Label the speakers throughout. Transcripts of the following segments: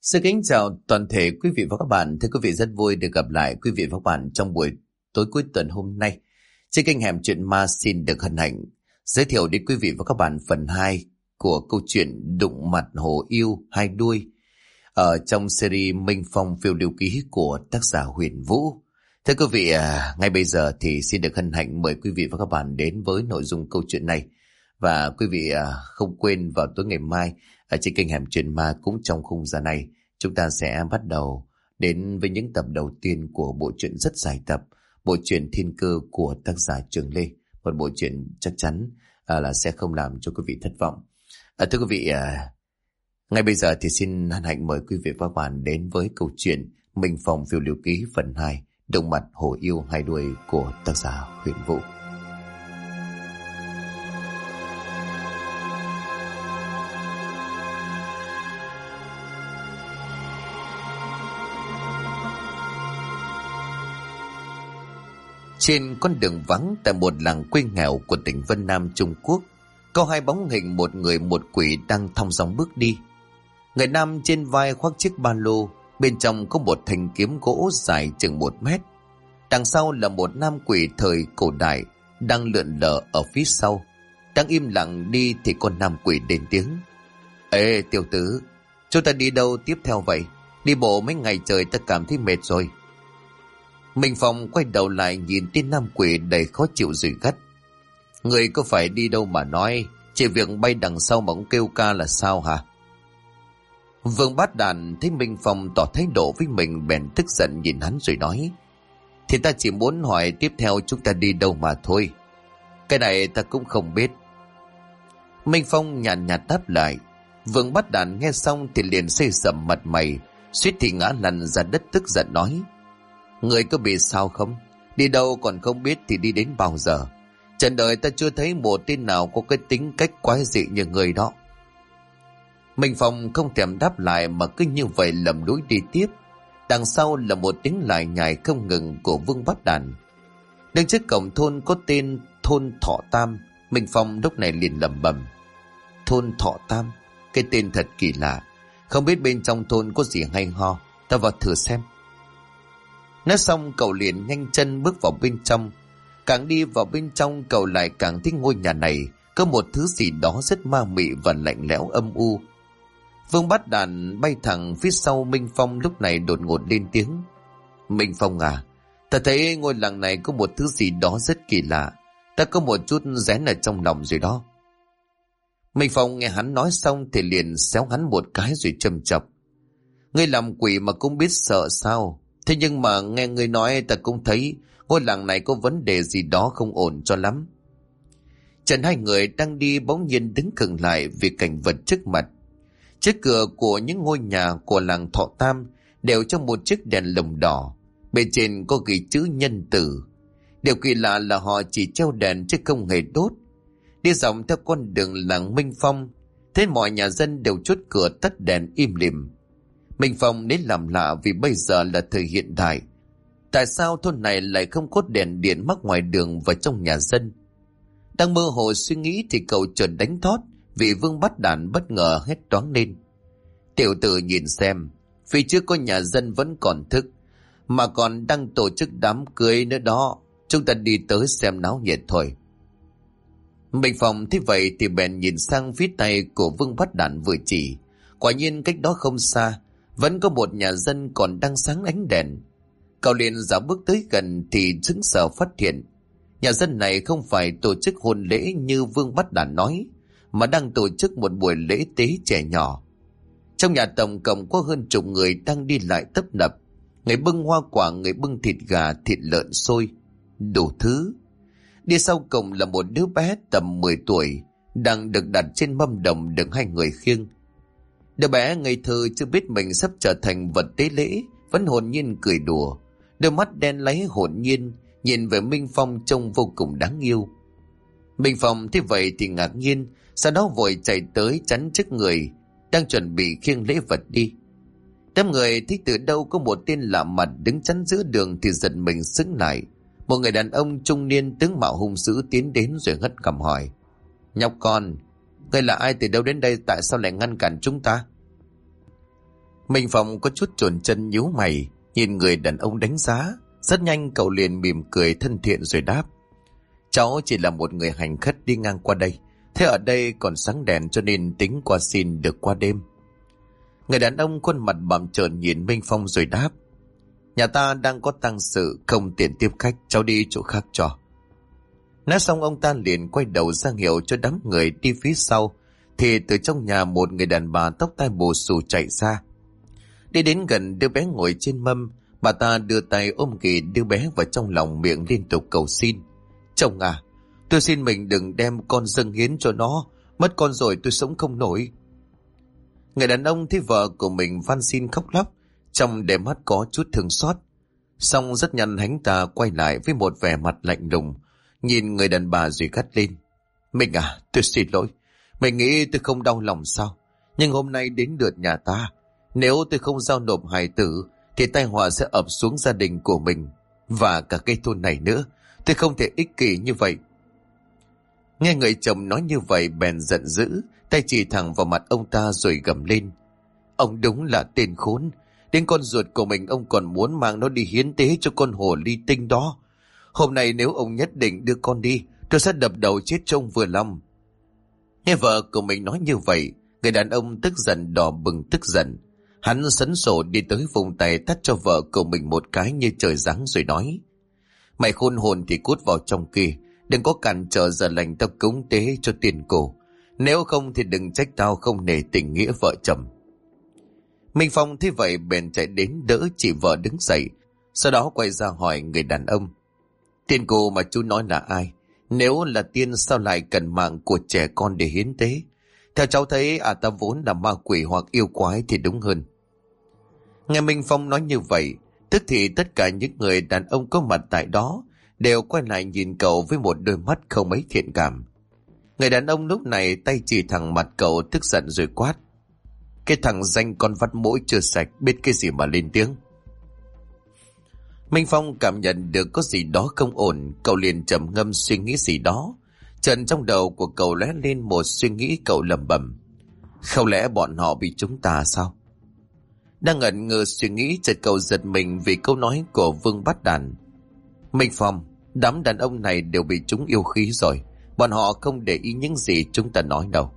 Speaker 1: Xin kính chào toàn thể quý vị và các bạn. Thưa quý vị, rất vui được gặp lại quý vị và các bạn trong buổi tối cuối tuần hôm nay. Trên kênh Hẻm Chuyện Ma xin được hân hạnh giới thiệu đến quý vị và các bạn phần 2 của câu chuyện Đụng Mặt Hổ Yêu Hai Đuôi ở trong series Minh Phong phiêu lưu ký của tác giả Huyền Vũ. Thưa quý vị, ngay bây giờ thì xin được hân hạnh mời quý vị và các bạn đến với nội dung câu chuyện này. Và quý vị không quên vào tối ngày mai ở trên kênh Hẻm Chuyện Ma cũng trong khung giờ này, chúng ta sẽ bắt đầu đến với những tập đầu tiên của bộ truyện rất dài tập, bộ truyện Thiên Cơ của tác giả Trường Lê. Một bộ truyện chắc chắn là sẽ không làm cho quý vị thất vọng. Thưa quý vị, ngay bây giờ thì xin hân hạnh mời quý vị và các bạn đến với câu chuyện Minh Phong phiêu lưu ký phần 2, Đụng Mặt Hổ Yêu Hai Đuôi của tác giả Huyền Vũ. Trên con đường vắng tại một làng quê nghèo của tỉnh Vân Nam Trung Quốc, có hai bóng hình một người một quỷ đang thong dong bước đi. Người nam trên vai khoác chiếc ba lô, bên trong có một thanh kiếm gỗ dài chừng 1 mét. Đằng sau là một nam quỷ thời cổ đại đang lượn lờ ở phía sau. Đang im lặng đi thì con nam quỷ lên tiếng: "Ê tiểu tử, chúng ta đi đâu tiếp theo vậy? Đi bộ mấy ngày trời ta cảm thấy mệt rồi." Minh Phong quay đầu lại nhìn tên nam quỷ đầy khó chịu rồi gắt: "Người có phải đi đâu mà nói, chỉ việc bay đằng sau mà cũng kêu ca là sao hả?" Vương Bát Đàn thấy Minh Phong tỏ thái độ với mình bèn tức giận nhìn hắn rồi nói: "Thì ta chỉ muốn hỏi tiếp theo chúng ta đi đâu mà thôi. Cái này ta cũng không biết." Minh Phong nhàn nhạt đáp lại. Vương Bát Đàn nghe xong thì liền xây sầm mặt mày, suýt thì ngã lăn ra đất tức giận nói: "Người có bị sao không? Đi đâu còn không biết thì đi đến bao giờ? Trần đời ta chưa thấy một tên nào có cái tính cách quái dị như người đó." Minh Phong không thèm đáp lại mà cứ như vậy lầm lũi đi tiếp. Đằng sau là một tiếng lải nhải không ngừng của Vương Bát Đàn. Đứng trước cổng thôn có tên thôn Thọ Tam, Minh Phong lúc này liền lẩm bẩm: "Thôn Thọ Tam, cái tên thật kỳ lạ. Không biết bên trong thôn có gì hay ho, ta vào thử xem." Nói xong cậu liền nhanh chân bước vào bên trong. Càng đi vào bên trong cậu lại càng thích ngôi nhà này có một thứ gì đó rất ma mị và lạnh lẽo âm u. Vương Bát Đàn bay thẳng phía sau Minh Phong lúc này đột ngột lên tiếng: "Minh Phong à, ta thấy ngôi làng này có một thứ gì đó rất kỳ lạ. Ta có một chút rén ở trong lòng rồi đó." Minh Phong nghe hắn nói xong thì liền xéo hắn một cái rồi châm chọc: "Ngươi làm quỷ mà cũng biết sợ sao? Thế nhưng mà nghe ngươi nói ta cũng thấy ngôi làng này có vấn đề gì đó không ổn cho lắm." Trần hai người đang đi bỗng nhiên đứng khựng lại vì cảnh vật trước mặt. Trước cửa của những ngôi nhà của làng Thọ Tam đều trong một chiếc đèn lồng đỏ, bên trên có ghi chữ nhân tử. Điều kỳ lạ là họ chỉ treo đèn chứ không hề đốt. Đi dọc theo con đường làng Minh Phong, thấy mọi nhà dân đều chốt cửa tắt đèn im lìm. Minh Phong đến làm lạ vì bây giờ là thời hiện đại. Tại sao thôn này lại không có đèn điện mắc ngoài đường và trong nhà dân? Đang mơ hồ suy nghĩ thì cậu chợt đánh thót vì Vương Bát Đàn bất ngờ hét toáng lên: "Tiểu tử nhìn xem, phía trước có nhà dân vẫn còn thức, mà còn đang tổ chức đám cưới nữa đó. Chúng ta đi tới xem náo nhiệt thôi." Minh Phong thấy vậy thì bèn nhìn sang phía tay của Vương Bát Đàn vừa chỉ. Quả nhiên cách đó không xa vẫn có một nhà dân còn đang sáng ánh đèn. Cậu liền dạo bước tới gần thì sững sờ phát hiện nhà dân này không phải tổ chức hôn lễ như Vương Bát Đàn nói, mà đang tổ chức một buổi lễ tế trẻ nhỏ. Trong nhà tổng cộng có hơn chục người đang đi lại tấp nập, người bưng hoa quả, người bưng thịt gà, thịt lợn xôi, đủ thứ. Đi sau cùng là một đứa bé tầm 10 tuổi đang được đặt trên mâm đồng được hai người khiêng. Đứa bé ngây thơ chưa biết mình sắp trở thành vật tế lễ, vẫn hồn nhiên cười đùa, đôi mắt đen láy hồn nhiên nhìn về Minh Phong trông vô cùng đáng yêu. Minh Phong thấy vậy thì ngạc nhiên, sau đó vội chạy tới chắn trước người đang chuẩn bị khiêng lễ vật đi. Đám người thấy từ đâu có một tên lạ mặt đứng chắn giữa đường thì giật mình sững lại. Một người đàn ông trung niên tướng mạo hung dữ tiến đến rồi hất cằm hỏi: "Nhóc con, ngươi là ai, từ đâu đến đây, tại sao lại ngăn cản chúng ta?" Minh Phong có chút chồn chân nhíu mày, nhìn người đàn ông đánh giá. Rất nhanh cậu liền mỉm cười thân thiện rồi đáp: cháu chỉ là một người hành khất đi ngang qua đây. Thế ở đây còn sáng đèn cho nên tính qua xin được qua đêm. Người đàn ông khuôn mặt bặm trợn nhìn Minh Phong rồi đáp: nhà ta đang có tang sự, không tiện tiếp khách, cháu đi chỗ khác cho. Nói xong ông ta liền quay đầu ra hiệu cho đám người đi phía sau. Thì từ trong nhà một người đàn bà tóc tai bù xù chạy ra. Đi đến gần đứa bé ngồi trên mâm, bà ta đưa tay ôm ghì đứa bé vào trong lòng, miệng liên tục cầu xin: chồng à, tôi xin mình đừng đem con dâng hiến cho nó, mất con rồi tôi sống không nổi. Người đàn ông thấy vợ của mình van xin khóc lóc, trong đôi mắt có chút thương xót. Xong rất nhanh hắn ta quay lại với một vẻ mặt lạnh lùng, nhìn người đàn bà rồi gắt lên: mình à, tôi xin lỗi. Mình nghĩ tôi không đau lòng sao? Nhưng hôm nay đến lượt nhà ta. Nếu tôi không giao nộp hài tử thì tai họa sẽ ập xuống gia đình của mình và cả cái thôn này nữa. Tôi không thể ích kỷ như vậy. Nghe người chồng nói như vậy bèn giận dữ, tay chỉ thẳng vào mặt ông ta rồi gầm lên: ông đúng là tên khốn. Đến con ruột của mình ông còn muốn mang nó đi hiến tế cho con hồ ly tinh đó. Hôm nay nếu ông nhất định đưa con đi, tôi sẽ đập đầu chết trông vừa lòng. Nghe vợ của mình nói như vậy, người đàn ông tức giận đỏ bừng tức giận. Hắn sấn sổ đi tới vùng tay tát cho vợ của mình một cái như trời giáng rồi nói: mày khôn hồn thì cút vào trong kia, đừng có cản trở giờ lành tao cúng tế cho tiền cổ. Nếu không thì đừng trách tao không nể tình nghĩa vợ chồng. Minh Phong thấy vậy bèn chạy đến đỡ chị vợ đứng dậy, sau đó quay ra hỏi người đàn ông: tiền cô mà chú nói là ai? Nếu là tiên sao lại cần mạng của trẻ con để hiến tế? Theo cháu thấy ta vốn là ma quỷ hoặc yêu quái thì đúng hơn. Nghe Minh Phong nói như vậy, tức thì tất cả những người đàn ông có mặt tại đó đều quay lại nhìn cậu với một đôi mắt không mấy thiện cảm. Người đàn ông lúc này tay chỉ thẳng mặt cậu tức giận rồi quát: cái thằng danh con vắt mũi chưa sạch, biết cái gì mà lên tiếng. Minh Phong cảm nhận được có gì đó không ổn, cậu liền trầm ngâm suy nghĩ gì đó. Trần trong đầu của cậu lóe lên một suy nghĩ, cậu lẩm bẩm: không lẽ bọn họ bị chúng ta sao? Đang ngẩn ngơ suy nghĩ, chợt cậu giật mình vì câu nói của Vương Bát Đàn. Minh Phong, đám đàn ông này đều bị chúng yêu khí rồi, bọn họ không để ý những gì chúng ta nói đâu.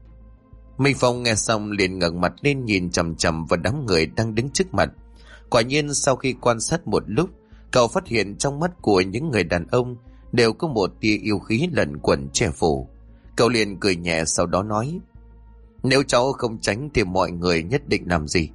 Speaker 1: Minh Phong nghe xong liền ngẩng mặt lên nhìn chằm chằm vào đám người đang đứng trước mặt. Quả nhiên sau khi quan sát một lúc, cậu phát hiện trong mắt của những người đàn ông đều có một tia yêu khí lẩn quẩn che phủ. Cậu liền cười nhẹ sau đó nói: nếu cháu không tránh thì mọi người nhất định làm gì?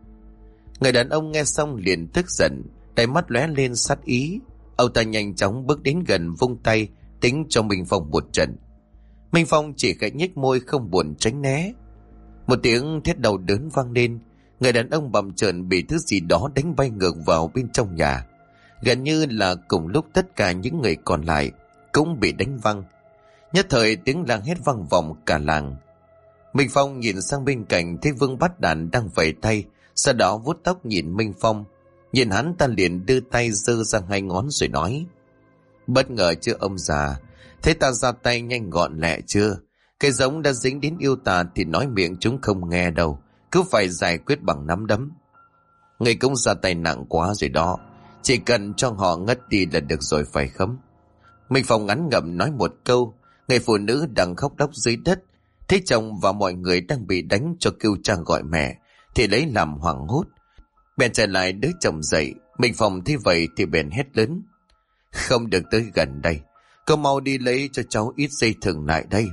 Speaker 1: Người đàn ông nghe xong liền tức giận, đáy mắt lóe lên sát ý. Ông ta nhanh chóng bước đến gần vung tay tính cho Minh Phong một trận. Minh Phong chỉ khẽ nhếch môi không buồn tránh né. Một tiếng thét đau đớn vang lên, người đàn ông bầm trợn bị thứ gì đó đánh bay ngược vào bên trong nhà. Gần như là cùng lúc tất cả những người còn lại cũng bị đánh văng. Nhất thời tiếng la hét vang vọng cả làng. Minh Phong nhìn sang bên cạnh thấy Vương Bát Đàn đang vẫy tay, sau đó vuốt tóc nhìn Minh Phong. Nhìn hắn ta liền đưa tay giơ ra hai ngón rồi nói: bất ngờ chưa ông già? Thế ta ra tay nhanh gọn lẹ chưa? Cái giống đã dính đến yêu tà thì nói miệng chúng không nghe đâu, cứ phải giải quyết bằng nắm đấm. Người cũng ra tay nặng quá rồi đó, chỉ cần cho họ ngất đi là được rồi phải không? Minh Phong ngắn ngẩm nói một câu. Người phụ nữ đang khóc lóc dưới đất thấy chồng và mọi người đang bị đánh cho kêu cha gọi mẹ thì lấy làm hoảng hốt, bèn trở lại đỡ chồng dậy. Minh Phong thấy vậy thì bèn hét lớn: không được tới gần đây, cô mau đi lấy cho cháu ít dây thừng lại đây.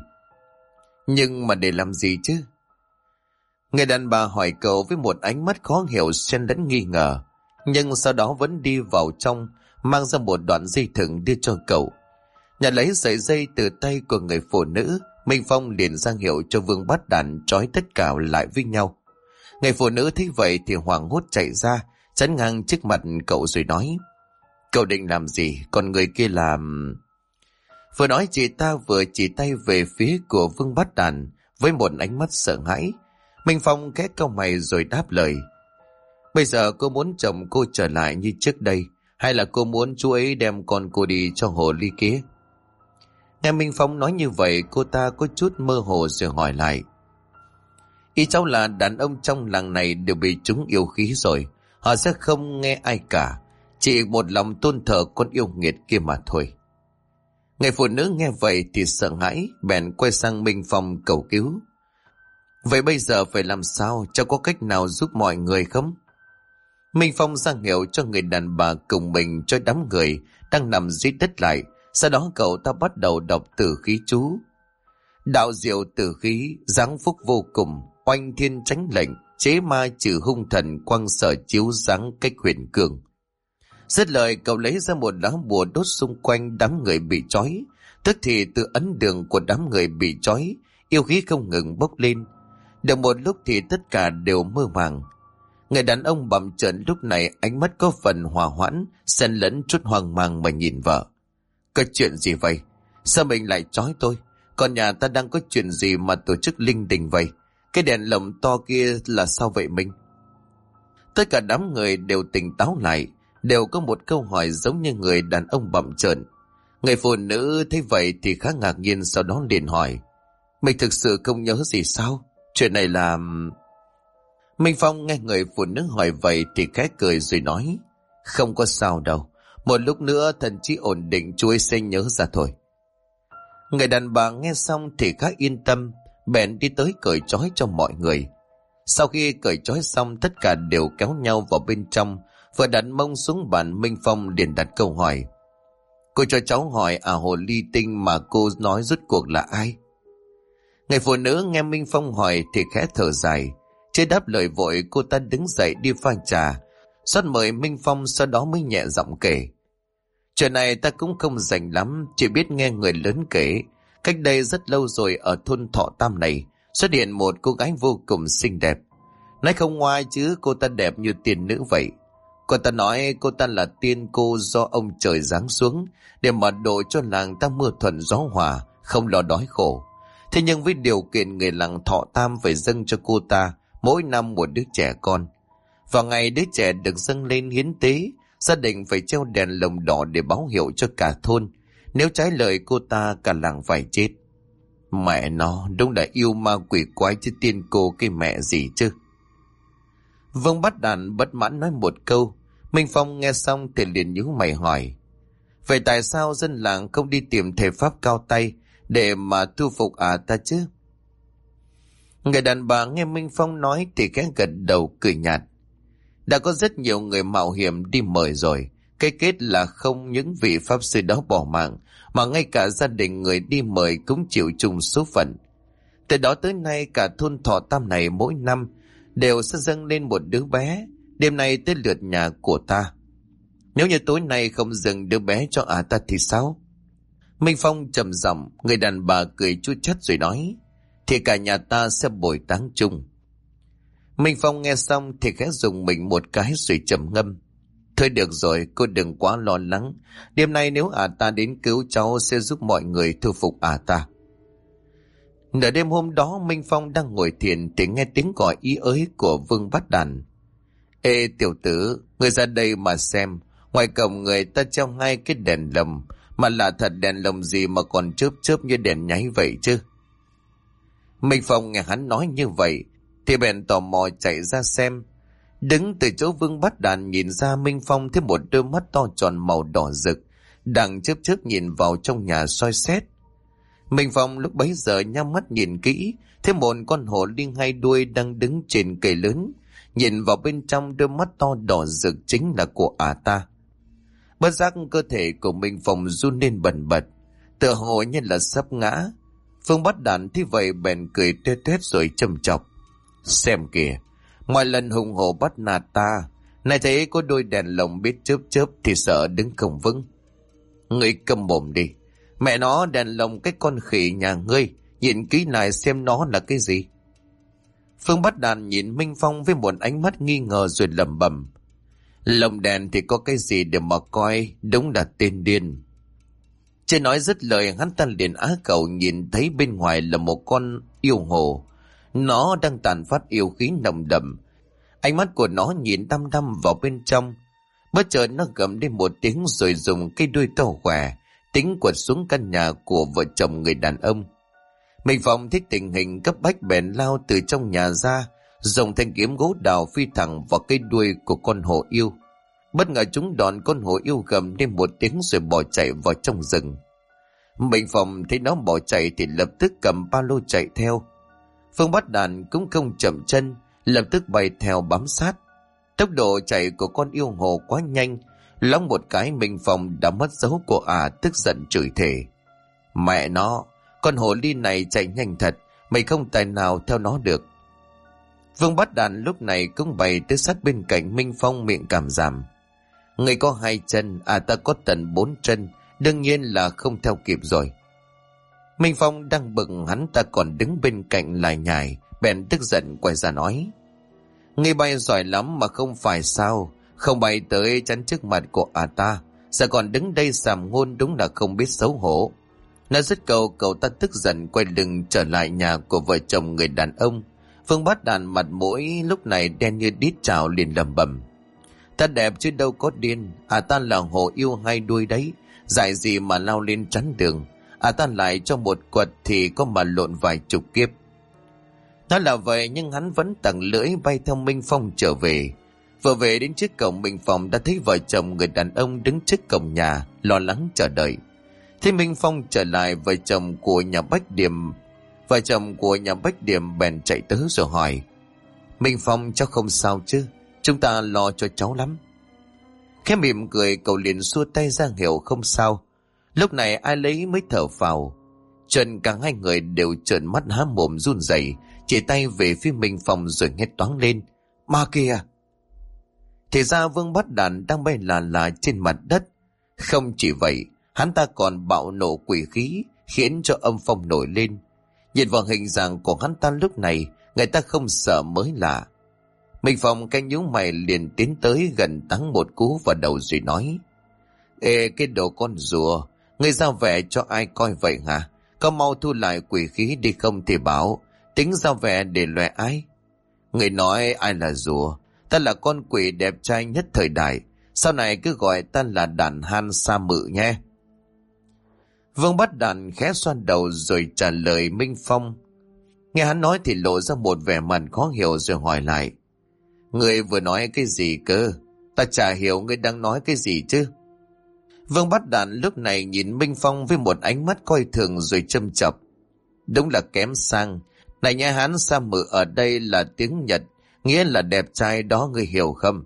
Speaker 1: Nhưng mà để làm gì chứ? Người đàn bà hỏi cậu với một ánh mắt khó hiểu xen lẫn nghi ngờ, nhưng sau đó vẫn đi vào trong mang ra một đoạn dây thừng đưa cho cậu. Nhà lấy sợi dây từ tay của người phụ nữ, Minh Phong liền ra hiệu cho Vương Bát Đàn trói tất cả lại với nhau. Người phụ nữ thấy vậy thì hoảng hốt chạy ra chắn ngang trước mặt cậu rồi nói: cậu định làm gì? Còn người kia làm... Vừa nói chị ta vừa chỉ tay về phía của Vương Bát Đàn với một ánh mắt sợ hãi. Minh Phong khẽ cau mày rồi đáp lời: bây giờ cô muốn chồng cô trở lại như trước đây, hay là cô muốn chú ấy đem con cô đi cho hồ ly kia? Nghe Minh Phong nói như vậy, cô ta có chút mơ hồ rồi hỏi lại: Ý cháu là đàn ông trong làng này đều bị chúng yêu khí rồi. Họ sẽ không nghe ai cả. Chỉ một lòng tôn thờ con yêu nghiệt kia mà thôi. Người phụ nữ nghe vậy thì sợ hãi, bèn quay sang Minh Phong cầu cứu. Vậy bây giờ phải làm sao? Cháu có cách nào giúp mọi người không? Minh Phong ra hiệu cho người đàn bà cùng mình cho đám người đang nằm dưới đất lại. Sau đó cậu ta bắt đầu đọc tử khí chú. Đạo diệu tử khí, giáng phúc vô cùng, oanh thiên tránh lệnh, chế ma trừ hung thần, quang sở chiếu giáng cách huyền cường. Dứt lời cậu lấy ra một lá bùa đốt xung quanh đám người bị trói. Tức thì từ ấn đường của đám người bị trói, yêu khí không ngừng bốc lên. Được một lúc thì tất cả đều mơ màng. Người đàn ông bặm trợn lúc này ánh mắt có phần hòa hoãn, xen lẫn chút hoang mang mà nhìn vợ. Có chuyện gì vậy? Sao mình lại trói tôi? Còn nhà ta đang có chuyện gì mà tổ chức linh đình vậy? Cái đèn lồng to kia là sao vậy Minh? Tất cả đám người đều tỉnh táo lại, đều có một câu hỏi giống như người đàn ông bặm trợn. Người phụ nữ thấy vậy thì khá ngạc nhiên, sau đó liền hỏi. Mình thực sự không nhớ gì sao? Chuyện này là... Minh Phong nghe người phụ nữ hỏi vậy thì khẽ cười rồi nói. Không có sao đâu. Một lúc nữa thần trí ổn định chú ấy sẽ nhớ ra thôi. Người đàn bà nghe xong thì khá yên tâm, bèn đi tới cởi trói cho mọi người. Sau khi cởi trói xong, tất cả đều kéo nhau vào bên trong. Vừa đặt mông xuống bàn, Minh Phong liền đặt câu hỏi. Cô cho cháu hỏi hồ ly tinh mà cô nói rốt cuộc là ai? Người phụ nữ nghe Minh Phong hỏi thì khẽ thở dài. Chưa đáp lời vội, cô ta đứng dậy đi pha trà, rót mời Minh Phong, sau đó mới nhẹ giọng kể. Chuyện này ta cũng không rành lắm, chỉ biết nghe người lớn kể. Cách đây rất lâu rồi, ở thôn Thọ Tam này xuất hiện một cô gái vô cùng xinh đẹp. Nói không ngoa chứ cô ta đẹp như tiên nữ vậy. Cô ta nói cô ta là tiên cô do ông trời giáng xuống để mà độ cho làng ta mưa thuận gió hòa, không lo đói khổ. Thế nhưng với điều kiện người làng Thọ Tam phải dâng cho cô ta mỗi năm một đứa trẻ con. Vào ngày đứa trẻ được dâng lên hiến tế, gia đình phải treo đèn lồng đỏ để báo hiệu cho cả thôn. Nếu trái lời cô ta, cả làng phải chết. Mẹ nó, đúng là yêu ma quỷ quái chứ tiên cô cái mẹ gì chứ. Vương Bát Đàn bất mãn nói một câu. Minh Phong nghe xong thì liền nhíu mày hỏi. Vậy tại sao dân làng không đi tìm thể pháp cao tay để mà thu phục ta chứ? Người đàn bà nghe Minh Phong nói thì khẽ gật đầu cười nhạt. Đã có rất nhiều người mạo hiểm đi mời rồi. Cái kết là không những vị pháp sư đó bỏ mạng, mà ngay cả gia đình người đi mời cũng chịu chung số phận. Từ đó tới nay cả thôn Thọ Tam này mỗi năm đều sẽ dâng lên một đứa bé. Đêm nay tới lượt nhà của ta. Nếu như tối nay không dâng đứa bé cho ta thì sao? Minh Phong trầm giọng, người đàn bà cười chua chát rồi nói. Thì cả nhà ta sẽ bồi táng chung. Minh Phong nghe xong thì khẽ dùng mình một cái rồi trầm ngâm. Thôi được rồi, cô đừng quá lo lắng. Đêm nay nếu ta đến cứu cháu sẽ giúp mọi người thu phục ta. Nửa đêm hôm đó, Minh Phong đang ngồi thiền thì nghe tiếng gọi ý ới của Vương Bát Đàn. Ê tiểu tử, người ra đây mà xem. Ngoài cổng người ta treo ngay cái đèn lồng, mà lạ thật, đèn lồng gì mà còn chớp chớp như đèn nháy vậy chứ. Minh Phong nghe hắn nói như vậy thì bèn tò mò chạy ra xem. Đứng từ chỗ Vương Bát Đàn nhìn ra, Minh Phong thấy một đôi mắt to tròn màu đỏ rực đang chớp chớp nhìn vào trong nhà soi xét. Minh Phong lúc bấy giờ nhắm mắt nhìn kỹ, thấy một con hổ ly hai đuôi đang đứng trên cây lớn, nhìn vào bên trong đôi mắt to đỏ rực chính là của ta. Bất giác cơ thể của Minh Phong run lên bần bật, tựa hồ như là sắp ngã. Vương Bát Đàn thấy vậy bèn cười tuét tuét rồi châm chọc. Xem kìa, mọi lần hùng hổ bắt nạt ta, nay thấy có đôi đèn lồng biết chớp chớp thì sợ đứng không vững. Ngươi câm mồm đi. Mẹ nó, đèn lồng cái con khỉ nhà ngươi, nhìn kỹ lại xem nó là cái gì. Phương Bát Đàn nhìn Minh Phong với một ánh mắt nghi ngờ rồi lẩm bẩm. Lồng đèn thì có cái gì để mà coi, đúng là tên điên. Chưa nói dứt lời, hắn ta liền á khẩu nhìn thấy bên ngoài là một con yêu hồ. Nó đang tàn phát yêu khí nồng đậm. Ánh mắt của nó nhìn đăm đăm vào bên trong. Bất chợt nó gầm lên một tiếng rồi dùng cái đuôi to khỏe tính quật xuống căn nhà của vợ chồng người đàn ông. Minh Phong thích tình hình cấp bách bèn lao từ trong nhà ra, dùng thanh kiếm gỗ đào phi thẳng vào cây đuôi của con hổ yêu. Bất ngờ trúng đòn, con hổ yêu gầm lên một tiếng rồi bỏ chạy vào trong rừng. Minh Phong thấy nó bỏ chạy thì lập tức cầm ba lô chạy theo. Phương Bát Đàn cũng không chậm chân, lập tức bay theo bám sát. Tốc độ chạy của con yêu hồ quá nhanh, loáng một cái Minh Phong đã mất dấu của tức giận chửi thề: "Mẹ nó, con hồ ly này chạy nhanh thật, mày không tài nào theo nó được." Vương Bát Đàn lúc này cũng bay tới sát bên cạnh Minh Phong, miệng cảm giảm: "Người có hai chân, ta có tận 4 chân, đương nhiên là không theo kịp rồi." Minh Phong đang bực, hắn ta còn đứng bên cạnh lải nhải, bèn tức giận quay ra nói: "Ngươi bay giỏi lắm mà không phải sao, không bay tới chắn trước mặt của ta, giờ còn đứng đây sàm ngôn, đúng là không biết xấu hổ." Nói dứt câu, cậu ta tức giận quay lưng trở lại nhà của vợ chồng người đàn ông. Vương Bát Đàn mặt mũi lúc này đen như đít chảo, liền lẩm bẩm: "Ta đẹp chứ đâu có điên, ta là hồ yêu hai đuôi đấy, dại gì mà lao lên chắn đường, ta lại cho một quật thì có mà lộn vài chục kiếp." Nói là vậy nhưng hắn vẫn tằng lưỡi bay theo Minh Phong trở về. Vừa về đến trước cổng, Minh Phong đã thấy vợ chồng người đàn ông đứng trước cổng nhà lo lắng chờ đợi. Thế Minh Phong trở lại, vợ chồng của nhà Bách Điểm bèn chạy tới rồi hỏi: "Minh Phong, cháu không sao chứ? Chúng ta lo cho cháu lắm." Khẽ mỉm cười, cậu liền xua tay ra hiệu không sao. Lúc này ai lấy mới thở phào. Trần cả hai người đều trợn mắt há mồm run rẩy, chỉ tay về phía Minh Phong rồi hét toáng lên: "Ma kìa!" Thì ra Vương Bát Đàn đang bay là trên mặt đất. Không chỉ vậy, hắn ta còn bạo nộ quỷ khí, khiến cho âm phong nổi lên. Nhìn vào hình dạng của hắn ta lúc này, người ta không sợ mới lạ. Minh Phong canh nhíu mày liền tiến tới gần táng một cú vào đầu rồi nói: "Ê, cái đồ con rùa, ngươi giao vẻ cho ai coi vậy hả? Có mau thu lại quỷ khí đi, không thì bảo tính giao vẻ để loè ai." "Người nói ai là rùa? Ta là con quỷ đẹp trai nhất thời đại, sau này cứ gọi ta là Đàn Han Sa Mự nhé." Vương Bát Đàn khẽ xoan đầu rồi trả lời Minh Phong. Nghe hắn nói thì lộ ra một vẻ mặt khó hiểu rồi hỏi lại: "Ngươi vừa nói cái gì cơ? Ta chả hiểu ngươi đang nói cái gì chứ." Vương Bát Đàn lúc này nhìn Minh Phong với một ánh mắt coi thường rồi châm chọc: "Đúng là kém sang. Này nhà Hán Sa Mự ở đây là tiếng Nhật, nghĩa là đẹp trai đó, ngươi hiểu không?"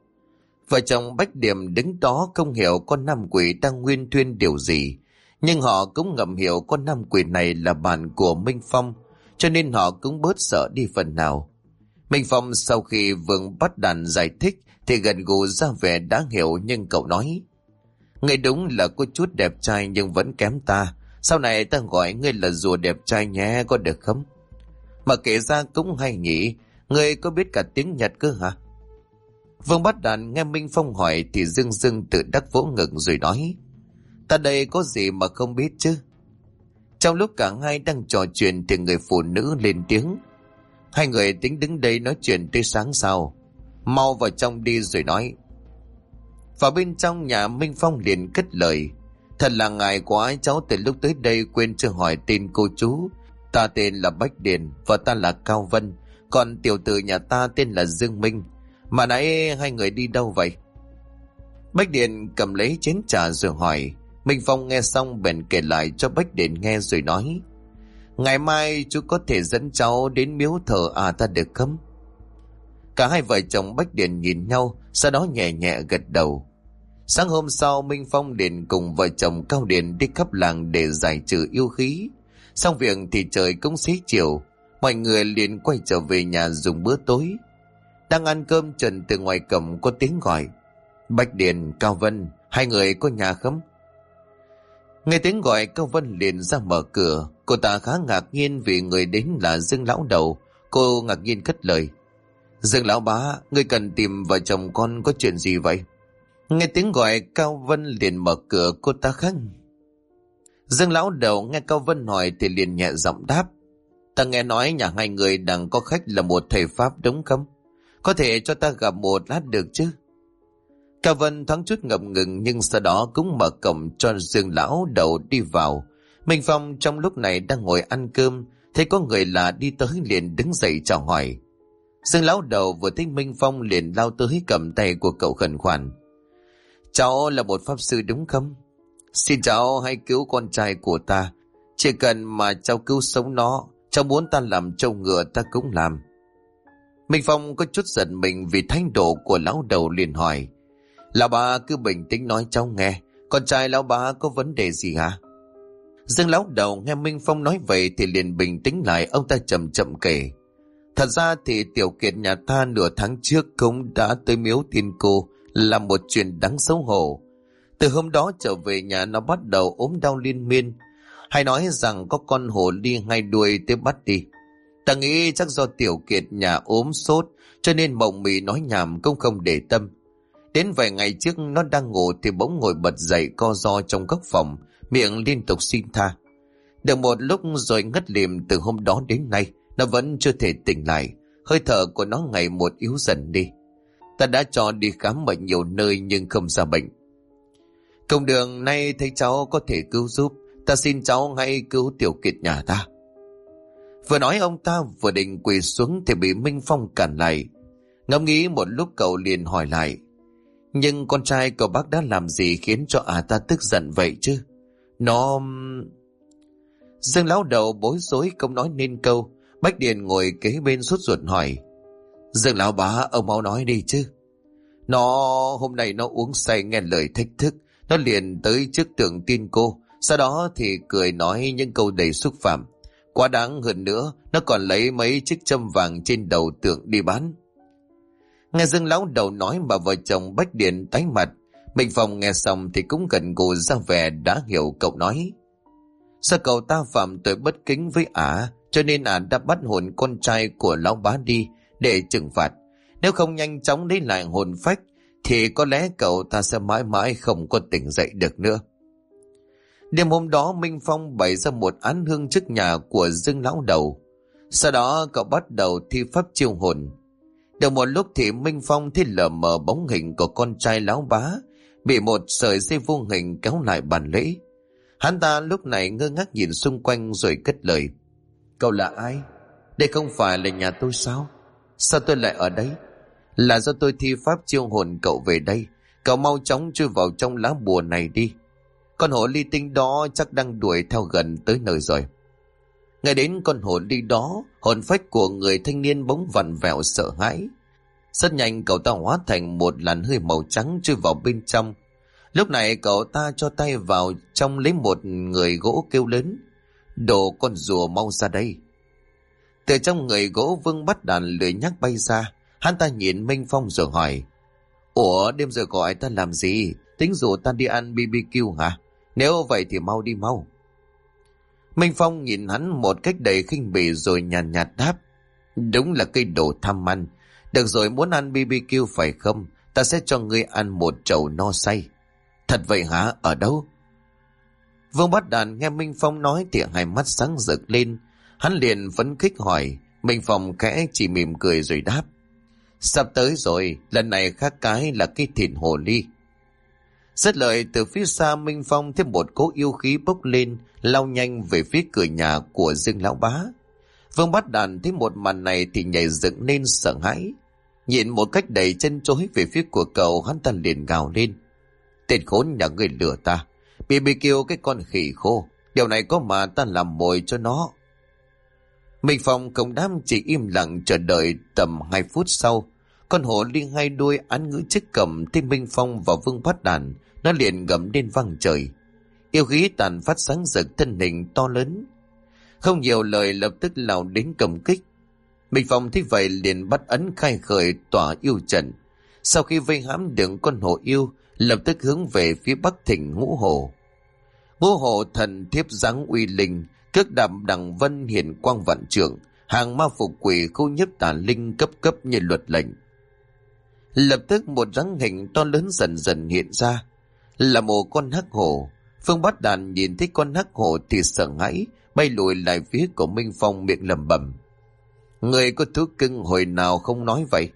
Speaker 1: Vợ chồng Bách Điểm đứng đó không hiểu con nam quỷ đang nguyên thuyên điều gì, nhưng họ cũng ngầm hiểu con nam quỷ này là bạn của Minh Phong, cho nên họ cũng bớt sợ đi phần nào. Minh Phong sau khi Vương Bát Đàn giải thích thì gần gù ra vẻ đã hiểu, nhưng cậu nói: "Ngươi đúng là có chút đẹp trai nhưng vẫn kém ta. Sau này ta gọi ngươi là rùa đẹp trai nhé, có được không? Mà kể ra cũng hay nhỉ, ngươi có biết cả tiếng Nhật cơ hả?" Vương Bát Đàn nghe Minh Phong hỏi thì dưng dưng tự đắc vỗ ngực rồi nói: "Ta đây có gì mà không biết chứ." Trong lúc cả hai đang trò chuyện thì người phụ nữ lên tiếng: "Hai người tính đứng đây nói chuyện tới sáng sao? Mau vào trong đi." Rồi nói. Vào bên trong nhà, Minh Phong liền cất lời: "Thật là ngại quá, cháu từ lúc tới đây quên chưa hỏi tên cô chú. Ta tên là Bách Điền, và ta là Cao Vân, còn tiểu tử nhà ta tên là Dương Minh. Mà nãy hai người đi đâu vậy?" Bách Điền cầm lấy chén trà rồi hỏi. Minh Phong nghe xong bèn kể lại cho Bách Điền nghe rồi nói: "Ngày mai chú có thể dẫn cháu đến miếu thờ ta được không?" Cả hai vợ chồng Bách Điền nhìn nhau, sau đó nhẹ nhẹ gật đầu. Sáng hôm sau, Minh Phong liền cùng vợ chồng Cao Điền đi khắp làng để giải trừ yêu khí. Xong việc thì trời cũng xế chiều, mọi người liền quay trở về nhà dùng bữa tối. Đang ăn cơm trần từ ngoài cổng có tiếng gọi: "Bách Điền, Cao Vân, hai người có nhà không?" Nghe tiếng gọi, Cao Vân liền ra mở cửa. Cô ta khá ngạc nhiên vì người đến là Dương Lão Đầu. Cô ngạc nhiên cất lời: "Dương Lão Bá, người cần tìm vợ chồng con, có chuyện gì vậy?" Nghe tiếng gọi, Cao Vân liền mở cửa. Cô ta khắc. Dương Lão Đầu nghe Cao Vân hỏi thì liền nhẹ giọng đáp: "Ta nghe nói nhà hai người đang có khách là một thầy Pháp đúng không? Có thể cho ta gặp một lát được chứ?" Cao Vân thoáng chút ngập ngừng nhưng sau đó cũng mở cổng cho Dương Lão Đầu đi vào. Minh Phong trong lúc này đang ngồi ăn cơm, thấy có người lạ đi tới liền đứng dậy chào hỏi. Dương lão đầu vừa thấy Minh Phong liền lao tới cầm tay của cậu khẩn khoản. Cháu là một pháp sư đúng không? Xin cháu hãy cứu con trai của ta. Chỉ cần mà cháu cứu sống nó, cháu muốn ta làm trâu ngựa ta cũng làm. Minh Phong có chút giận mình vì thái độ của lão đầu liền hỏi. Lão bà cứ bình tĩnh nói cháu nghe, con trai lão bà có vấn đề gì hả? Dương lão đầu nghe Minh Phong nói vậy thì liền bình tĩnh lại, ông ta chậm chậm kể. Thật ra thì Tiểu Kiệt nhà ta nửa tháng trước cũng đã tới miếu tiên cô, là một chuyện đáng xấu hổ. Từ hôm đó trở về nhà nó bắt đầu ốm đau liên miên. Hay nói rằng có con hổ ly ngay đuôi tới bắt đi. Ta nghĩ chắc do Tiểu Kiệt nhà ốm sốt cho nên mộng mị nói nhảm cũng không để tâm. Đến vài ngày trước nó đang ngủ thì bỗng ngồi bật dậy co ro trong góc phòng, miệng liên tục xin tha. Được một lúc rồi ngất lịm, từ hôm đó đến nay nó vẫn chưa thể tỉnh lại, hơi thở của nó ngày một yếu dần đi. Ta đã cho đi khám bệnh nhiều nơi nhưng không ra bệnh. Công đường nay thấy cháu có thể cứu giúp, ta xin cháu hãy cứu Tiểu Kiệt nhà ta. Vừa nói ông ta vừa định quỳ xuống thì bị Minh Phong cản lại. Ngẫm nghĩ một lúc cậu liền hỏi lại. Nhưng con trai cậu bác đã làm gì khiến cho ta tức giận vậy chứ? Nó... Dương lão đầu bối rối không nói nên câu. Bách Điền ngồi kế bên sốt ruột hỏi. Dương lão bá, ông mau nói đi chứ. Hôm nay nó uống say nghe lời thách thức. Nó liền tới trước tượng tiên cô. Sau đó thì cười nói những câu đầy xúc phạm. Quá đáng hơn nữa, nó còn lấy mấy chiếc châm vàng trên đầu tượng đi bán. Nghe Dương lão đầu nói mà vợ chồng Bách Điền tái mặt. Minh Phong nghe xong thì cũng gần gù ra vẻ đã hiểu cậu nói. Sao cậu ta phạm tội bất kính với cho nên đã bắt hồn con trai của lão bá đi để trừng phạt. Nếu không nhanh chóng lấy lại hồn phách thì có lẽ cậu ta sẽ mãi mãi không có tỉnh dậy được nữa. Đêm hôm đó Minh Phong bày ra một án hương trước nhà của Dương lão đầu. Sau đó cậu bắt đầu thi pháp chiêu hồn. Được một lúc thì Minh Phong thấy lờ mờ bóng hình của con trai lão bá bị một sợi dây vô hình kéo lại bàn lễ. Hắn ta lúc này ngơ ngác nhìn xung quanh rồi cất lời. Cậu là ai? Đây không phải là nhà tôi sao? Sao tôi lại ở đây? Là do tôi thi pháp chiêu hồn cậu về đây. Cậu mau chóng chui vào trong lá bùa này đi. Con hổ ly tinh đó chắc đang đuổi theo gần tới nơi rồi. Ngay đến con hổ ly đó, hồn phách của người thanh niên bỗng vặn vẹo sợ hãi. Rất nhanh cậu ta hóa thành một làn hơi màu trắng chui vào bên trong. Lúc này cậu ta cho tay vào trong lấy một người gỗ kêu lớn. Đồ con rùa mau ra đây. Từ trong người gỗ Vương Bắt Đàn lười nhắc bay ra. Hắn ta nhìn Minh Phong rồi hỏi. Ủa, đêm giờ gọi ta làm gì? Tính rủ ta đi ăn BBQ hả? Nếu vậy thì mau đi mau. Minh Phong nhìn hắn một cách đầy khinh bỉ rồi nhàn nhạt đáp. Đúng là cây đồ tham ăn. Được rồi, muốn ăn BBQ phải không? Ta sẽ cho ngươi ăn một chậu no say. Thật vậy hả? Ở đâu? Vương Bát Đàn nghe Minh Phong nói thì hai mắt sáng rực lên. Hắn liền phấn khích hỏi. Minh Phong khẽ chỉ mỉm cười rồi đáp. Sắp tới rồi, lần này khác cái là cái thịt hồ ly. Dứt lời từ phía xa Minh Phong thêm một cỗ yêu khí bốc lên, lao nhanh về phía cửa nhà của Dương lão bá. Vương Bát Đàn thấy một màn này thì nhảy dựng lên sợ hãi. Nhìn một cách đầy chân chối về phía của cậu, hắn ta liền gào lên. Tên khốn nhà ngươi lừa ta. BBQ cái con khỉ khô. Điều này có mà ta làm mồi cho nó. Minh Phong không đám chỉ im lặng chờ đợi tầm 2 phút sau. Con hổ ly hai đuôi án ngữ chiếc cầm thấy Minh Phong và Vương Bát Đàn. Nó liền gầm lên vang trời. Yêu khí tàn phát sáng rực thân hình to lớn. Không nhiều lời lập tức lao đến cầm kích. Minh Phong thấy vậy liền bắt ấn khai khởi tỏa yêu trận. Sau khi vây hãm được con hổ yêu, lập tức hướng về phía bắc thỉnh Ngũ Hổ. Ngũ Hổ thần thiếp dáng uy linh, cước đạp đằng vân hiển quang vạn trượng, hàng ma phục quỷ khu nhiếp tà linh cấp cấp như luật lệnh. Lập tức một dáng hình to lớn dần dần hiện ra, là một con hắc hổ. Phương Bát Đàn nhìn thấy con hắc hổ thì sợ hãi, bay lùi lại phía của Minh Phong miệng lẩm bẩm. Người có thú cưng hồi nào không nói vậy?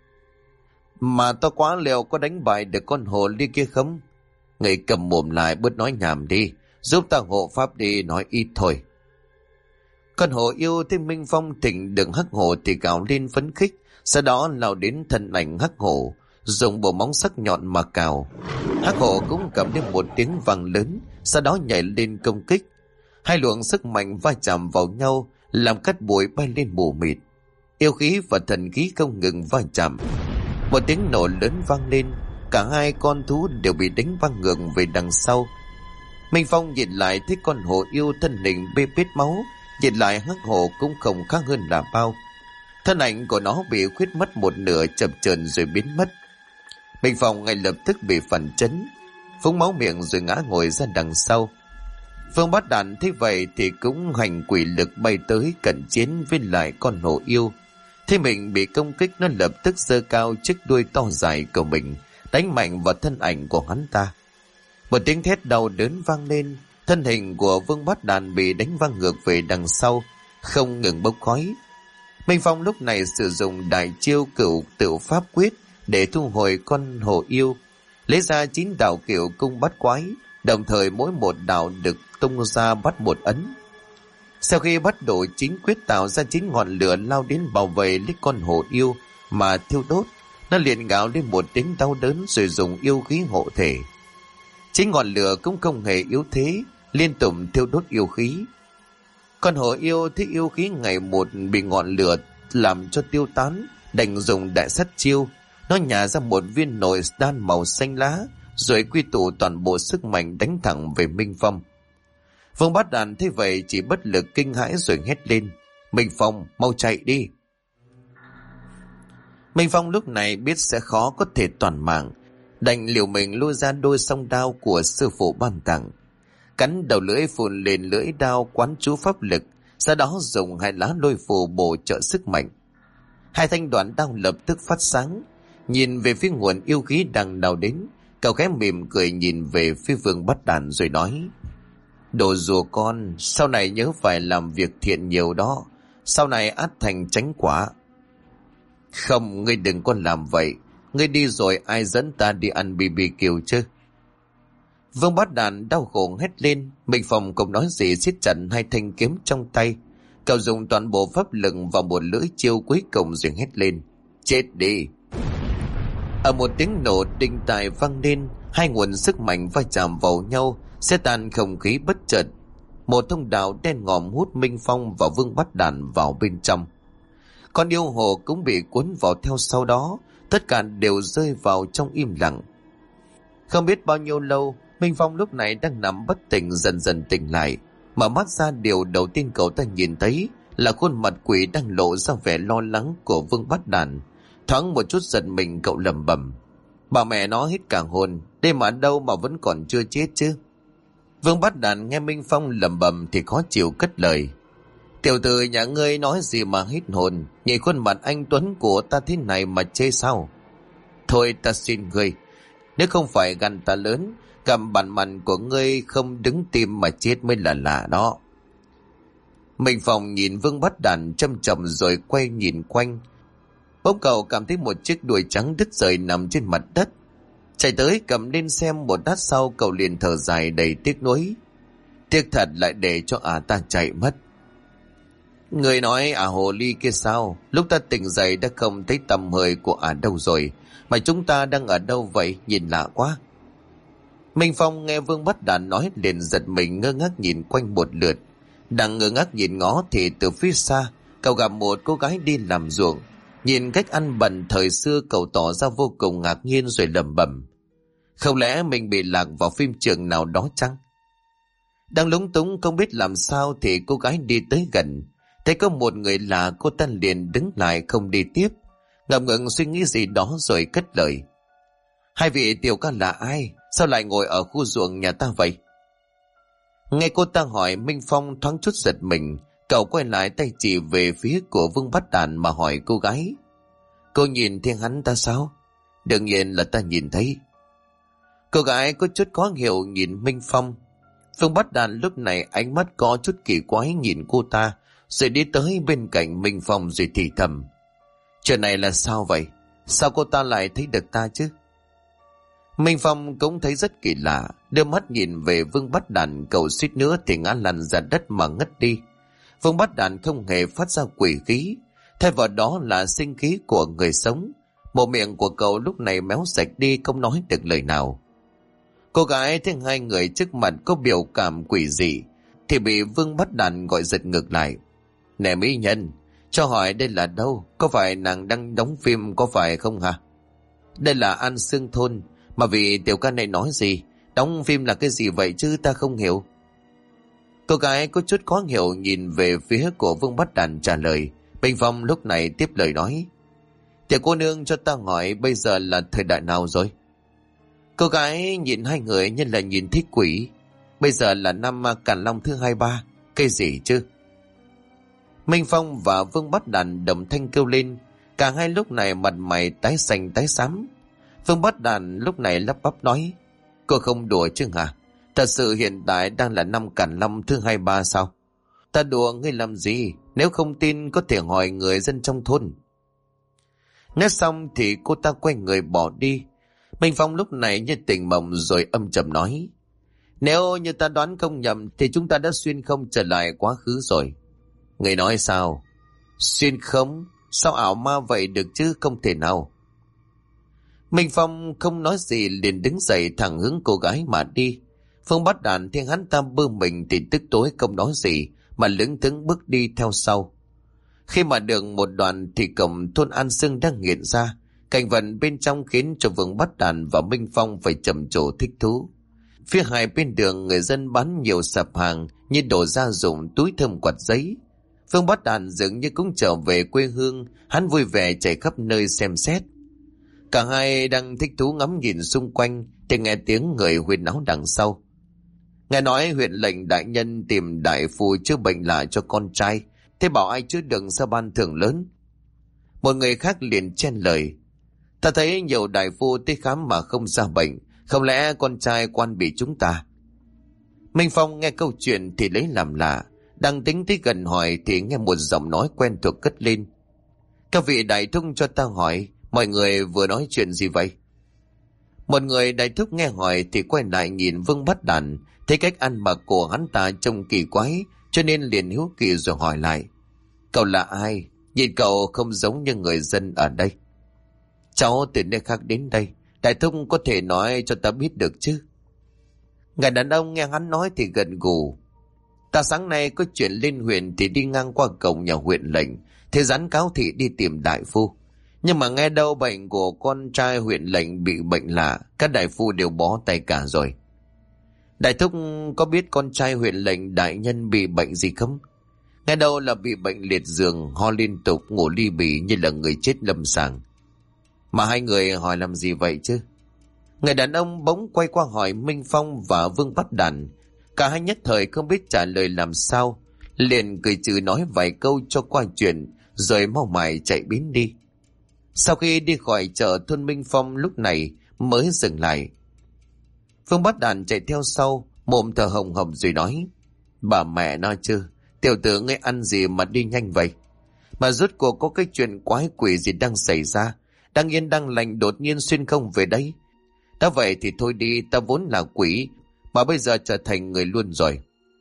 Speaker 1: Mà to quá liệu có đánh bại được con hổ ly kia không? Người cầm mồm lại bớt nói nhảm đi, Giúp ta hộ pháp đi, nói ít thôi. Con hổ yêu thấy Minh Phong thịnh đừng hắc hổ thì gào lên phấn khích, sau đó lao đến thân ảnh hắc hổ, dùng bộ móng sắc nhọn mà cào. Hắc hổ cũng cầm lên một tiếng vang lớn, sau đó nhảy lên công kích. Hai luồng sức mạnh va chạm vào nhau, làm cát bụi bay lên mù mịt. Yêu khí và thần khí không ngừng va chạm. Một tiếng nổ lớn vang lên, cả hai con thú đều bị đánh văng ngược về đằng sau. Minh Phong nhìn lại thấy con hổ yêu thân hình bê bết máu, nhìn lại hắc hổ cũng không khác hơn là bao. Thân ảnh của nó bị khuyết mất một nửa, chập chờn rồi biến mất. Minh Phong ngay lập tức bị phản chấn, phúng máu miệng rồi ngã ngồi ra đằng sau. Vương Bát Đàn thấy vậy thì cũng hành quỷ lực bay tới cận chiến với lại con hổ yêu. Thấy mình bị công kích, nó lập tức giơ cao chiếc đuôi to dài của mình, đánh mạnh vào thân ảnh của hắn ta. Một tiếng thét đau đớn vang lên, thân hình của Vương Bát Đàn bị đánh văng ngược về đằng sau, không ngừng bốc khói. Minh Phong lúc này sử dụng đại chiêu Cửu Tự Pháp Quyết để thu hồi con hổ yêu, lấy ra 9 đạo Cửu Cung Bát Quái, đồng thời mỗi một đạo được tung ra bắt một ấn. Sau khi bắt độ 9 quyết tạo ra 9 ngọn lửa lao đến bảo vệ lấy con hổ yêu mà thiêu đốt, nó liền gào lên một tiếng đau đớn rồi dùng yêu khí hộ thể. 9 ngọn lửa cũng không hề yếu thế, liên tục thiêu đốt yêu khí. Con hổ yêu thấy yêu khí ngày một bị ngọn lửa làm cho tiêu tán, đành dùng đại sát chiêu. Nó nhả ra một viên nồi đan màu xanh lá, rồi quy tụ toàn bộ sức mạnh đánh thẳng về Minh Phong. Vương Bát Đàn thấy vậy chỉ bất lực kinh hãi rồi hét lên: Minh Phong, mau chạy đi! Minh Phong lúc này biết sẽ khó có thể toàn mạng, đành liều mình lôi ra đôi song đao của sư phụ ban tặng, cắn đầu lưỡi phun lên lưỡi đao quán chú pháp lực, sau đó dùng 2 lá lôi phù bổ trợ sức mạnh. 2 thanh đoạn đao lập tức phát sáng. Nhìn về phía nguồn yêu khí đang nào đến, cậu khẽ mỉm cười nhìn về phía Vương Bát Đàn rồi nói: Đồ rùa con, sau này nhớ phải làm việc thiện nhiều đó, sau này ắt thành chánh quả. Không, ngươi đừng có làm vậy, ngươi đi rồi ai dẫn ta đi ăn BBQ chứ? Vương Bát Đàn đau khổ hét lên. Minh Phong không nói gì, siết chặt 2 thanh kiếm trong tay. Cậu dùng toàn bộ pháp lực vào một lưỡi chiêu cuối cùng rồi hét lên: Chết đi! Ở một tiếng nổ đinh tai vang lên, 2 nguồn sức mạnh va chạm vào nhau, xé tan không khí bất chợt. Một thông đạo đen ngòm hút Minh Phong và Vương Bát Đàn vào bên trong. Con yêu hồ cũng bị cuốn vào theo sau đó, tất cả đều rơi vào trong im lặng. Không biết bao nhiêu lâu, Minh Phong lúc này đang nằm bất tỉnh dần dần tỉnh lại. Mở mắt ra, điều đầu tiên cậu ta nhìn thấy là khuôn mặt quỷ đang lộ ra vẻ lo lắng của Vương Bát Đàn. Thoáng một chút giật mình, cậu lẩm bẩm: Bà mẹ nó hết cả hồn, đây mà đâu mà vẫn còn chưa chết chứ? Vương Bát Đàn nghe Minh Phong lẩm bẩm thì khó chịu cất lời: Tiểu tử nhà ngươi nói gì mà hết hồn, nhìn khuôn mặt anh tuấn của ta thế này mà chê sao? Thôi ta xin ngươi, nếu không phải gan ta lớn, cầm bản mặt của ngươi không đứng tim mà chết mới là lạ đó. Minh Phong nhìn Vương Bát Đàn châm chầm rồi quay nhìn quanh. Bỗng cậu cảm thấy một chiếc đuôi trắng đứt rời nằm trên mặt đất. Chạy tới cầm lên xem, một lát sau cậu liền thở dài đầy tiếc nuối. Tiếc thật lại để cho ta chạy mất. Người nói hồ ly kia sao? Lúc ta tỉnh dậy đã không thấy tầm hơi của đâu rồi, mà chúng ta đang ở đâu vậy? Nhìn lạ quá. Minh Phong nghe Vương Bát Đàn nói liền giật mình, ngơ ngác nhìn quanh một lượt. Đang ngơ ngác nhìn ngó thì từ phía xa cậu gặp một cô gái đi làm ruộng. Nhìn cách ăn bẩn thời xưa, cậu tỏ ra vô cùng ngạc nhiên rồi lẩm bẩm: Không lẽ mình bị lạc vào phim trường nào đó chăng? Đang lúng túng không biết làm sao thì cô gái đi tới gần. Thấy có một người lạ, cô ta liền đứng lại không đi tiếp, ngập ngừng suy nghĩ gì đó rồi cất lời: Hai vị tiểu ca là ai? Sao lại ngồi ở khu ruộng nhà ta vậy? Nghe cô ta hỏi, Minh Phong thoáng chút giật mình. Cậu quay lại tay chỉ về phía của Vương Bát Đàn mà hỏi cô gái: Cô nhìn thấy hắn ta sao? Đương nhiên là ta nhìn thấy. Cô gái có chút khó hiểu nhìn Minh Phong. Vương Bát Đàn lúc này ánh mắt có chút kỳ quái nhìn cô ta, rồi đi tới bên cạnh Minh Phong rồi thì thầm: Chuyện này là sao vậy? Sao cô ta lại thấy được ta chứ? Minh Phong cũng thấy rất kỳ lạ, đưa mắt nhìn về Vương Bát Đàn, cậu suýt nữa thì ngã lăn ra đất mà ngất đi. Vương Bát Đàn không hề phát ra quỷ khí, thay vào đó là sinh khí của người sống. Bộ miệng của cậu lúc này méo sạch đi, không nói được lời nào. Cô gái thấy hai người trước mặt có biểu cảm quỷ dị thì bị Vương Bát Đàn gọi giật ngược lại. Nè mỹ nhân, cho hỏi đây là đâu? Có phải nàng đang đóng phim có phải không hả? Đây là An Sương Thôn, mà vì tiểu ca này nói gì? Đóng phim là cái gì vậy chứ ta không hiểu. Cô gái có chút khó hiểu nhìn về phía của Vương Bát Đàn trả lời. Minh Phong lúc này tiếp lời nói. Tiểu cô nương cho ta hỏi bây giờ là thời đại nào rồi? Cô gái nhìn hai người như là nhìn thích quỷ. Bây giờ là năm Càn Long thứ 23. Cái gì chứ? Minh Phong và Vương Bát Đàn đồng thanh kêu lên. Cả hai lúc này mặt mày tái xanh tái xám. Vương Bát Đàn lúc này lắp bắp nói. Cô không đùa chứ hả? Thật sự hiện tại đang là năm Càn Long thứ 23 sao? Ta đùa ngươi làm gì? Nếu không tin có thể hỏi người dân trong thôn. Nói xong thì cô ta quay người bỏ đi. Minh Phong lúc này như tỉnh mộng rồi âm trầm nói. Nếu như ta đoán không nhầm thì chúng ta đã xuyên không trở lại quá khứ rồi. Người nói sao? Xuyên không? Sao ảo ma vậy được chứ, không thể nào. Minh Phong không nói gì liền đứng dậy thẳng hướng cô gái mà đi. Phương Bát Đàn thấy hắn ta bơ mình thì tức tối không nói gì mà lững thững bước đi theo sau. Khi mà được một đoạn thì cổng thôn An Sương đang hiện ra. Cảnh vật bên trong khiến cho Vương Bát Đàn và Minh Phong phải trầm trồ thích thú. Phía hai bên đường người dân bán nhiều sạp hàng như đồ gia dụng, túi thơm, quạt giấy. Vương Bát Đàn dường như cũng trở về quê hương, hắn vui vẻ chạy khắp nơi xem xét. Cả hai đang thích thú ngắm nhìn xung quanh thì nghe tiếng người huyên náo đằng sau. Nghe nói huyện lệnh đại nhân tìm đại phu chữa bệnh lạ cho con trai, thế bảo ai chữa đựng sao ban thưởng lớn. Một người khác liền chen lời. Ta thấy nhiều đại phu tới khám mà không ra bệnh, không lẽ con trai quan bị chúng ta? Minh Phong nghe câu chuyện thì lấy làm lạ, đang tính tới gần hỏi thì nghe một giọng nói quen thuộc cất lên. Các vị đại thúc cho ta hỏi, mọi người vừa nói chuyện gì vậy? Một người đại thúc nghe hỏi thì quay lại nhìn Vương Bát Đàn, thấy cách ăn mặc của hắn ta trông kỳ quái, cho nên liền hiếu kỳ rồi hỏi lại. Cậu là ai? Nhìn cậu không giống như người dân ở đây. Cháu từ nơi khác đến đây, đại thúc có thể nói cho ta biết được chứ? Người đàn ông nghe hắn nói thì gật gù. Ta sáng nay có chuyện lên huyện thì đi ngang qua cổng nhà huyện lệnh, thế gián cáo thị đi tìm đại phu. Nhưng mà nghe đâu bệnh của con trai huyện lệnh bị bệnh lạ, các đại phu đều bó tay cả rồi. Đại thúc có biết con trai huyện lệnh đại nhân bị bệnh gì không? Nghe đâu là bị bệnh liệt giường, ho liên tục, ngủ ly bì như là người chết lâm sàng. Mà hai người hỏi làm gì vậy chứ? Người đàn ông bỗng quay qua hỏi Minh Phong và Vương Bát Đàn. Cả hai nhất thời không biết trả lời làm sao, liền cười trừ nói vài câu cho qua chuyện, rồi mau mải chạy biến đi. Sau khi đi khỏi chợ thôn, Minh Phong lúc này mới dừng lại. Vương Bát Đàn chạy theo sau, mồm thở hồng hộc rồi nói. Bà mẹ nó chứ, tiểu tử ngươi ăn gì mà đi nhanh vậy? Mà rốt cuộc có cái chuyện quái quỷ gì đang xảy ra? Đang yên đang lành đột nhiên xuyên không về đấy. Đã vậy thì thôi đi, ta vốn là quỷ, mà bây giờ trở thành người luôn rồi.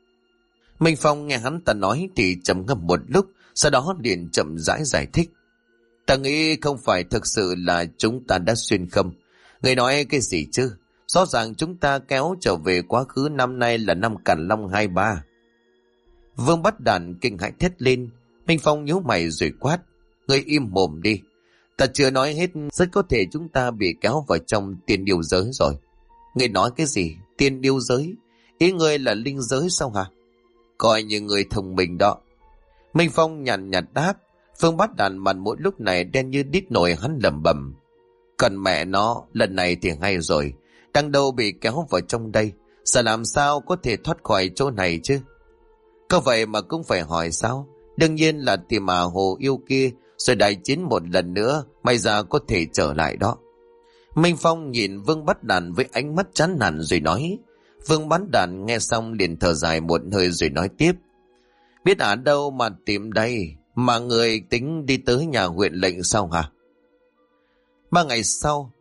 Speaker 1: Minh Phong nghe hắn ta nói thì trầm ngâm một lúc, sau đó liền chậm rãi giải thích. Ta nghĩ không phải thực sự là chúng ta đã xuyên không. Người nói cái gì chứ? Rõ ràng chúng ta kéo trở về quá khứ, năm nay là năm Càn Long 23. Vương Bát Đàn kinh hãi thét lên. Minh Phong nhíu mày rồi quát. Ngươi im mồm đi. Ta chưa nói hết, rất có thể chúng ta bị kéo vào trong tiên điêu giới rồi. Ngươi nói cái gì? Tiên điêu giới? Ý ngươi là linh giới sao hả? Coi như người thông minh đó. Minh Phong nhàn nhạt đáp. Vương Bát Đàn mặt mỗi lúc này đen như đít nổi, hắn lẩm bẩm. Còn mẹ nó, lần này thì hay rồi. Đang đâu bị kéo vào trong đây, giờ làm sao có thể thoát khỏi chỗ này chứ? Có vậy mà cũng phải hỏi sao? Đương nhiên là tìm hồ yêu kia, rồi đại chiến một lần nữa, may ra có thể trở lại đó. Minh Phong nhìn Vương Bát Đàn với ánh mắt chán nản rồi nói. Vương Bát Đàn nghe xong liền thở dài một hơi rồi nói tiếp. Biết ở đâu mà tìm đây, mà người tính đi tới nhà huyện lệnh sao hả? 3 ngày sau,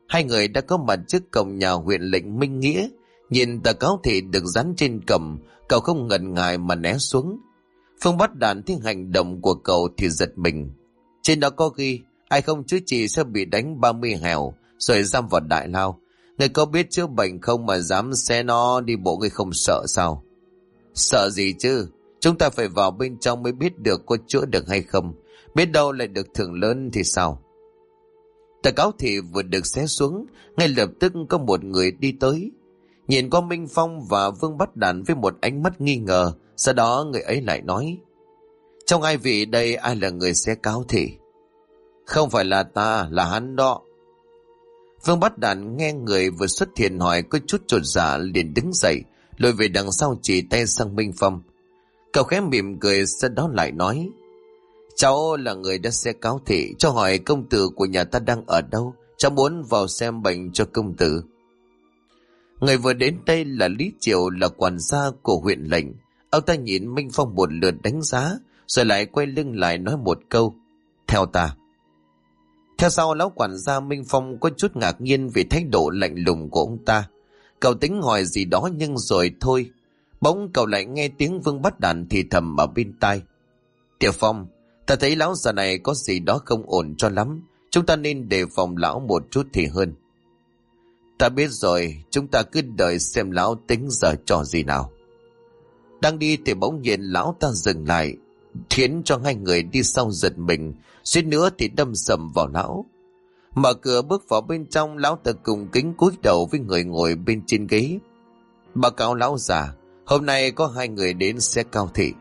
Speaker 1: Hai người đã có mặt trước cổng nhà huyện lệnh Minh Nghĩa. Nhìn tờ cáo thị được dán trên cổng, cậu không ngần ngại mà né xuống. Phương Bát Đàn thấy hành động của cậu thì giật mình. Trên đó có ghi ai không chữa trị sẽ bị đánh 30 hẻo rồi giam vào đại lao. Người có biết chữa bệnh không mà dám xé nó đi bộ, người không sợ sao? Sợ gì chứ, chúng ta phải vào bên trong mới biết được có chữa được hay không. Biết đâu lại được thưởng lớn thì sao? Tờ cáo thị vừa được xé xuống, ngay lập tức có một người đi tới. Nhìn qua Minh Phong và Vương Bát Đàn với một ánh mắt nghi ngờ. Sau đó người ấy lại nói: trong hai vị đây ai là người xé cáo thị? Không phải là ta, là hắn đó. Vương Bát Đàn nghe người vừa xuất hiện hỏi có chút chột dạ, liền đứng dậy lùi về đằng sau chỉ tay sang Minh Phong. Cậu khẽ mỉm cười, sau đó lại nói: cháu là người đã xé cáo thị, cho hỏi công tử của nhà ta đang ở đâu, cháu muốn vào xem bệnh cho công tử. Người vừa đến đây là Lý Triệu, là quản gia của huyện lệnh. Ông ta nhìn Minh Phong một lượt đánh giá, rồi lại quay lưng lại nói một câu: theo ta. Theo sau lão quản gia Minh Phong có chút ngạc nhiên vì thái độ lạnh lùng của ông ta. Cậu tính hỏi gì đó nhưng rồi thôi. Bỗng cậu lại nghe tiếng Vương Bát Đàn thì thầm ở bên tai: Tiểu Phong, ta thấy lão già này có gì đó không ổn cho lắm. Chúng ta nên đề phòng lão một chút thì hơn. Ta biết rồi, chúng ta cứ đợi xem lão tính giờ trò gì nào. Đang đi thì bỗng nhiên lão ta dừng lại, khiến cho hai người đi sau giật mình, suýt nữa thì đâm sầm vào lão. Mở cửa bước vào bên trong, lão ta cùng kính cúi đầu với người ngồi bên trên ghế. Báo cáo lão già, hôm nay có hai người đến xé cáo thị.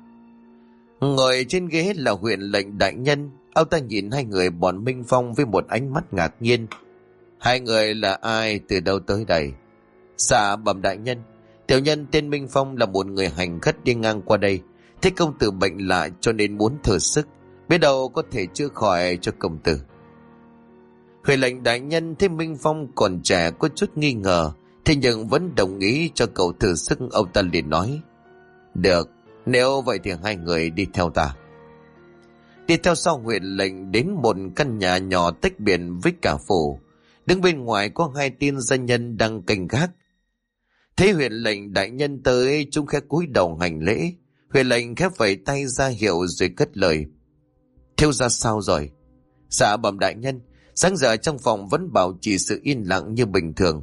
Speaker 1: Ngồi trên ghế là huyện lệnh đại nhân. Ông ta nhìn hai người bọn Minh Phong với một ánh mắt ngạc nhiên. Hai người là ai, từ đâu tới đây? Dạ bẩm đại nhân, tiểu nhân tên Minh Phong là một người hành khất đi ngang qua đây, thấy công tử bệnh lạ cho nên muốn thử sức, biết đâu có thể chữa khỏi cho công tử. Huyện lệnh đại nhân thấy Minh Phong còn trẻ có chút nghi ngờ, thế nhưng vẫn đồng ý cho cậu thử sức. Ông ta liền nói: được, nếu vậy thì hai người đi theo ta. Đi theo sau huyện lệnh đến một căn nhà nhỏ tách biệt với cả phủ. Đứng bên ngoài có hai tên gia nhân đang canh gác. Thấy huyện lệnh đại nhân tới, chúng khẽ cúi đầu hành lễ. Huyện lệnh khẽ vẫy tay ra hiệu rồi cất lời: thiếu gia sao rồi? Dạ bẩm đại nhân, sáng giờ trong phòng vẫn bảo trì sự yên lặng như bình thường.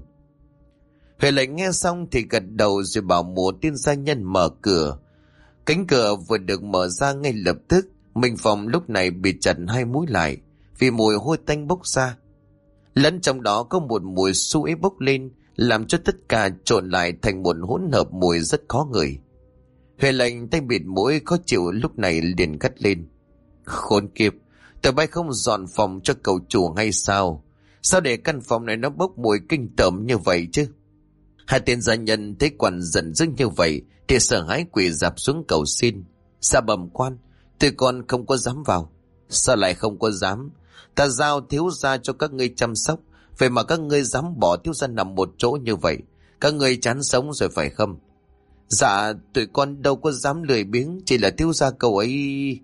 Speaker 1: Huyện lệnh nghe xong thì gật đầu rồi bảo một tên gia nhân mở cửa. Cánh cửa vừa được mở ra, ngay lập tức Minh Phong lúc này bị chặt hai mũi lại vì mùi hôi tanh bốc ra. Lẫn trong đó có một mùi xú uế bốc lên, làm cho tất cả trộn lại thành một hỗn hợp mùi rất khó ngửi. Huệ lệnh tay bịt mũi khó chịu lúc này liền gắt lên: khốn kiếp, tụi bay không dọn phòng cho cậu chủ hay sao? Sao để căn phòng này nó bốc mùi kinh tởm như vậy chứ? Hai tên gia nhân thấy quan giận dữ như vậy thì sợ hãi quỳ rạp xuống cầu xin: dạ bẩm quan, tụi con không có dám vào. Sao lại không có dám? Ta giao thiếu gia cho các ngươi chăm sóc, vậy mà các ngươi dám bỏ thiếu gia nằm một chỗ như vậy. Các ngươi chán sống rồi phải không? Dạ, tụi con đâu có dám lười biếng, chỉ là thiếu gia cậu ấy.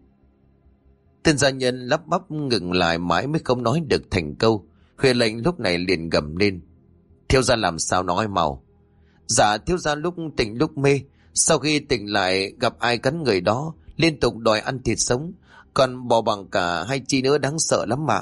Speaker 1: Tên gia nhân lắp bắp ngừng lại mãi mới không nói được thành câu. Huệ lệnh lúc này liền gầm lên: thiếu gia làm sao nói mau? Dạ, thiếu gia lúc tỉnh lúc mê, sau khi tỉnh lại gặp ai cắn người đó, liên tục đòi ăn thịt sống, còn bò bằng cả hai chi nữa, đáng sợ lắm mà.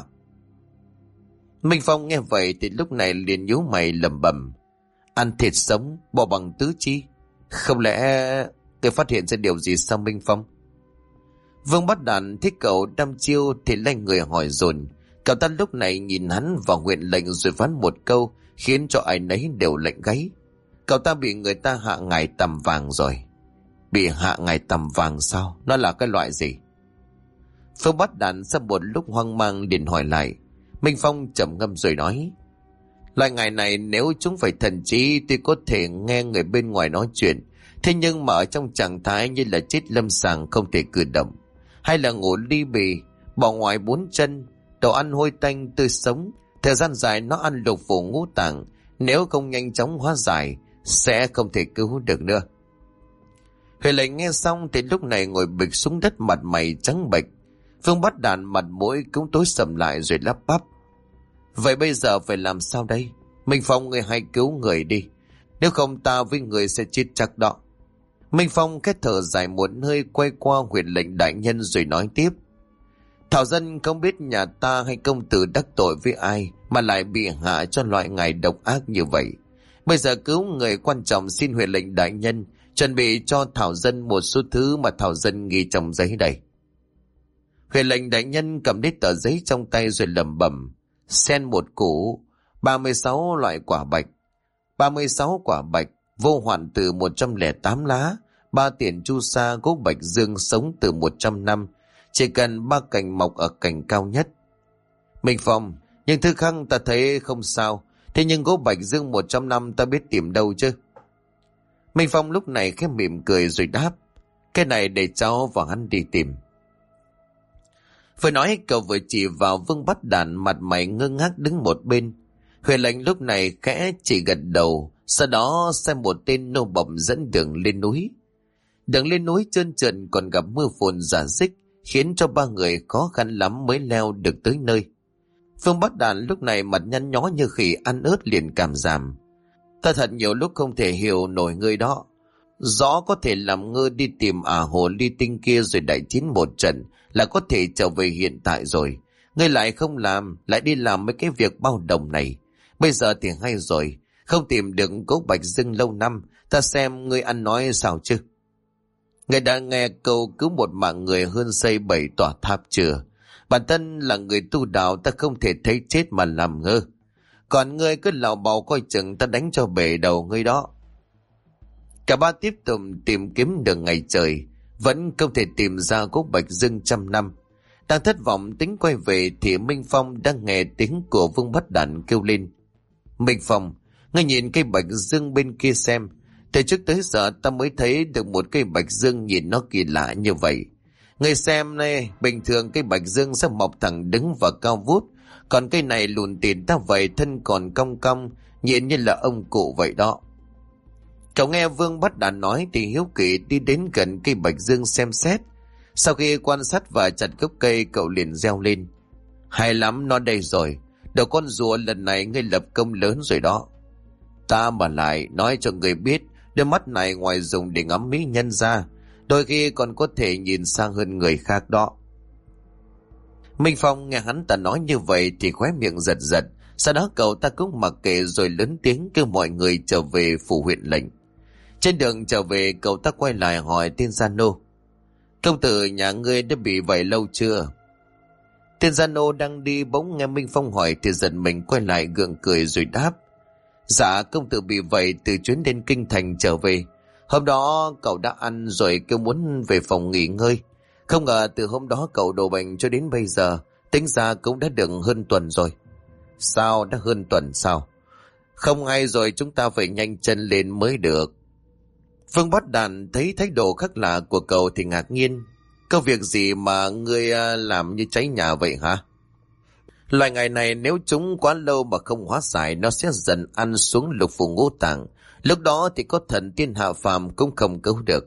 Speaker 1: Minh Phong nghe vậy thì lúc này liền nhíu mày lẩm bẩm: ăn thịt sống, bò bằng tứ chi, không lẽ tôi phát hiện ra điều gì sao Minh Phong? Vương Bát Đàn thấy cậu đăm chiêu thì lanh người hỏi dồn. Cậu ta lúc này nhìn hắn và huyện lệnh rồi phán một câu khiến cho ai nấy đều lạnh gáy: cậu ta bị người ta hạ ngài tằm vàng rồi. Bị hạ ngài tằm vàng sao? Nó là cái loại gì? Phương Bát Đàn sau một lúc hoang mang liền hỏi lại. Minh Phong trầm ngâm rồi nói: loại ngài này nếu chúng phải thần trí thì có thể nghe người bên ngoài nói chuyện, thế nhưng mà ở trong trạng thái như là chết lâm sàng, không thể cử động, hay là ngủ ly bì, bỏ ngoài bốn chân, đồ ăn hôi tanh tươi sống, thời gian dài nó ăn lục phủ ngũ tạng, nếu không nhanh chóng hóa giải sẽ không thể cứu được nữa. Huệ lệnh nghe xong thì lúc này ngồi bịch xuống đất, mặt mày trắng bệch. Phương Bát Đàn mặt mũi cũng tối sầm lại rồi lắp bắp: Vậy bây giờ phải làm sao đây? Minh Phong, người hãy cứu người đi. Nếu không ta với người sẽ chết chắc đó. Minh Phong kết thở dài một hơi, quay qua huyện lệnh đại nhân rồi nói tiếp. Thảo dân không biết nhà ta hay công tử đắc tội với ai mà lại bị hạ cho loại ngài độc ác như vậy. Bây giờ cứu người quan trọng, xin huyện lệnh đại nhân chuẩn bị cho Thảo dân một số thứ mà Thảo dân ghi trong giấy đây. Huyện lệnh đại nhân cầm lấy tờ giấy trong tay rồi lẩm bẩm. Sen một củ, 36 loại quả bạch, 36 quả bạch, vô hoạn từ 108 lá, 3 tiền chu sa gỗ bạch dương sống từ 100 năm, chỉ cần 3 cành mọc ở cành cao nhất. Minh Phong, nhưng thứ khăng ta thấy không sao, thế nhưng gỗ bạch dương 100 năm ta biết tìm đâu chứ? Minh Phong lúc này khẽ mỉm cười rồi đáp. Cái này để cháu và hắn đi tìm. Vừa nói cậu vừa chỉ vào Vương Bát Đản, mặt mày ngơ ngác đứng một bên. Huệ lệnh lúc này khẽ chỉ gật đầu, sau đó xem một tên nô bộc dẫn đường lên núi. Đường lên núi trơn trượt còn gặp mưa phùn rả rích, khiến cho 3 người khó khăn lắm mới leo được tới nơi. Vương Bát Đản lúc này mặt nhăn nhó như khỉ ăn ớt liền cảm giảm. Ta thật nhiều lúc không thể hiểu nổi ngươi đó. Rõ có thể làm ngơ đi tìm hồ ly tinh kia rồi đại chiến một trận là có thể trở về hiện tại rồi. Ngươi lại không làm, lại đi làm mấy cái việc bao đồng này. Bây giờ thì hay rồi, không tìm được gỗ bạch dương lâu năm, ta xem ngươi ăn nói sao chứ. Ngươi đã nghe câu cứu một mạng người hơn xây 7 tòa tháp chưa? Bản thân là người tu đạo, ta không thể thấy chết mà làm ngơ. Còn ngươi cứ lào bào coi chừng ta đánh cho bể đầu ngươi đó. Cả ba tiếp tục tìm kiếm được ngày trời, vẫn không thể tìm ra gốc bạch dương 100 năm. Đang thất vọng tính quay về thì Minh Phong đang nghe tiếng của Vương Bát Đản kêu lên. Minh Phong, ngươi nhìn cây bạch dương bên kia xem. Từ trước tới giờ ta mới thấy được một cây bạch dương nhìn nó kỳ lạ như vậy. Ngươi xem này, bình thường cây bạch dương sẽ mọc thẳng đứng và cao vút, còn cây này lùn tìn ta vậy, thân còn cong cong, nhìn như là ông cụ vậy đó. Cậu nghe Vương Bát Đản nói thì hiếu kỳ đi đến gần cây bạch dương xem xét. Sau khi quan sát và chặt gốc cây, cậu liền reo lên. Hay lắm, nó đây rồi. Đầu con rùa lần này ngươi lập công lớn rồi đó. Ta mà lại nói cho người biết, đôi mắt này ngoài dùng để ngắm mỹ nhân ra, đôi khi còn có thể nhìn sang hơn người khác đó. Minh Phong nghe hắn ta nói như vậy thì khóe miệng giật giật. Sau đó cậu ta cũng mặc kệ rồi lớn tiếng kêu mọi người trở về phủ huyện lệnh. Trên đường trở về, cậu ta quay lại hỏi tên gia nô. Công tử nhà ngươi đã bị vậy lâu chưa? Tên gia nô đang đi bỗng nghe Minh Phong hỏi thì giật mình quay lại gượng cười rồi đáp. Dạ, công tử bị vậy từ chuyến đến kinh thành trở về. Hôm đó cậu đã ăn rồi kêu muốn về phòng nghỉ ngơi. Không ngờ từ hôm đó cậu đổ bệnh cho đến bây giờ, tính ra cũng đã được hơn tuần rồi. Sao đã hơn tuần sao? Không hay rồi, chúng ta phải nhanh chân lên mới được. Vương Bát Đản thấy thái độ khác lạ của cậu thì ngạc nhiên. Có việc gì mà ngươi làm như cháy nhà vậy hả? Loại ngày này nếu chúng quá lâu mà không hóa giải, nó sẽ dần ăn xuống lục phủ ngũ tạng. Lúc đó thì có thần tiên hạ phàm cũng không cứu được.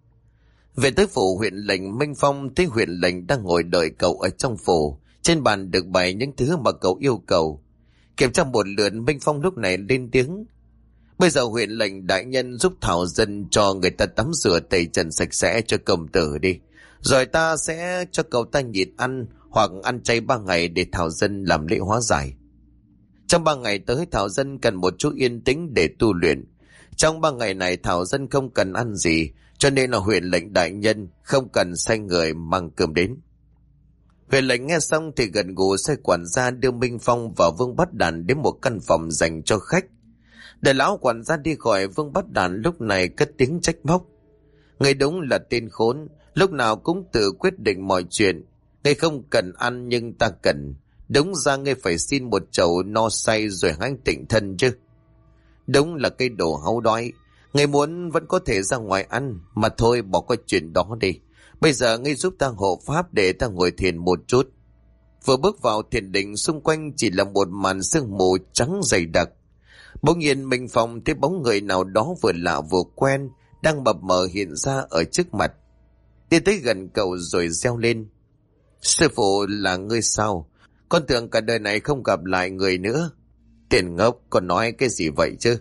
Speaker 1: Về tới phủ huyện lệnh, Minh Phong thấy huyện lệnh đang ngồi đợi cậu ở trong phủ. Trên bàn được bày những thứ mà cậu yêu cầu. Kiểm tra một lượt, Minh Phong lúc này lên tiếng. Bây giờ huyện lệnh đại nhân giúp Thảo dân cho người ta tắm rửa tẩy trần sạch sẽ cho công tử đi. Rồi ta sẽ cho cậu ta nhịn ăn hoặc ăn chay 3 ngày để Thảo dân làm lễ hóa giải. Trong 3 ngày tới, Thảo dân cần một chút yên tĩnh để tu luyện. Trong 3 ngày này Thảo dân không cần ăn gì, cho nên là huyện lệnh đại nhân không cần sai người mang cơm đến. Huyện lệnh nghe xong thì gần gù sai quản gia đưa Minh Phong và Vương Bát Đản đến một căn phòng dành cho khách. Để lão quản gia đi khỏi, Vương Bát Đản lúc này cất tiếng trách móc. Ngươi đúng là tên khốn, lúc nào cũng tự quyết định mọi chuyện. Ngươi không cần ăn nhưng ta cần. Đúng ra ngươi phải xin một chậu no say rồi hãy tịnh thân chứ. Đúng là cái đồ háo đói. Ngươi muốn vẫn có thể ra ngoài ăn, mà thôi bỏ qua chuyện đó đi. Bây giờ ngươi giúp ta hộ pháp để ta ngồi thiền một chút. Vừa bước vào thiền định, xung quanh chỉ là một màn sương mù trắng dày đặc. Bỗng nhiên Minh Phong thấy bóng người nào đó vừa lạ vừa quen đang mập mờ hiện ra ở trước mặt. Đi tới gần cậu rồi reo lên. Sư phụ là ngươi sao? Con tưởng cả đời này không gặp lại người nữa. Tiền ngốc, con nói cái gì vậy chứ?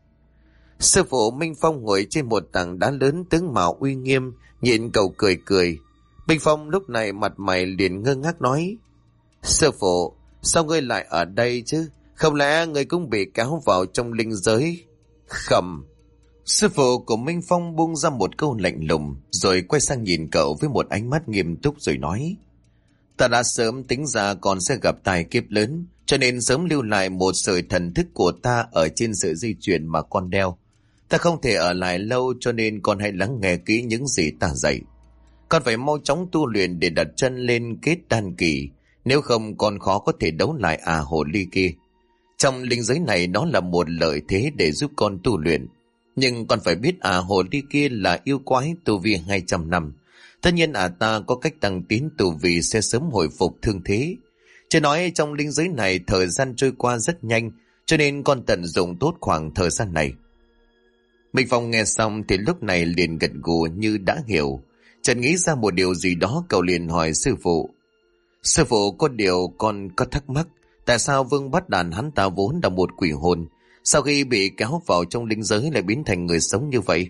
Speaker 1: Sư phụ Minh Phong ngồi trên một tảng đá lớn, tướng mạo uy nghiêm, nhịn cậu cười cười. Minh Phong lúc này mặt mày liền ngơ ngác nói: Sư phụ, sao ngươi lại ở đây chứ? Không lẽ ngươi cũng bị kéo vào trong linh giới? Khẩm. Sư phụ của Minh Phong buông ra một câu lạnh lùng, rồi quay sang nhìn cậu với một ánh mắt nghiêm túc rồi nói: Ta đã sớm tính ra con sẽ gặp tai kiếp lớn, cho nên sớm lưu lại một sợi thần thức của ta ở trên sợi dây chuyền mà con đeo. Ta không thể ở lại lâu, cho nên con hãy lắng nghe kỹ những gì ta dạy. Con phải mau chóng tu luyện để đặt chân lên kết đan kỳ, nếu không con khó có thể đấu lại hồ ly kia. Trong linh giới này nó là một lợi thế để giúp con tu luyện. Nhưng con phải biết hồ ly kia là yêu quái tu vi 200 năm. Tất nhiên ta có cách tăng tiến tu vi sẽ sớm hồi phục thương thế. Chứ nói trong linh giới này thời gian trôi qua rất nhanh, cho nên con tận dụng tốt khoảng thời gian này. Minh Phong nghe xong thì lúc này liền gật gù như đã hiểu. Chợt nghĩ ra một điều gì đó, cậu liền hỏi sư phụ: Sư phụ, có điều con có thắc mắc, tại sao Vương Bát Đàn hắn ta vốn là một quỷ hồn, sau khi bị kéo vào trong linh giới lại biến thành người sống như vậy?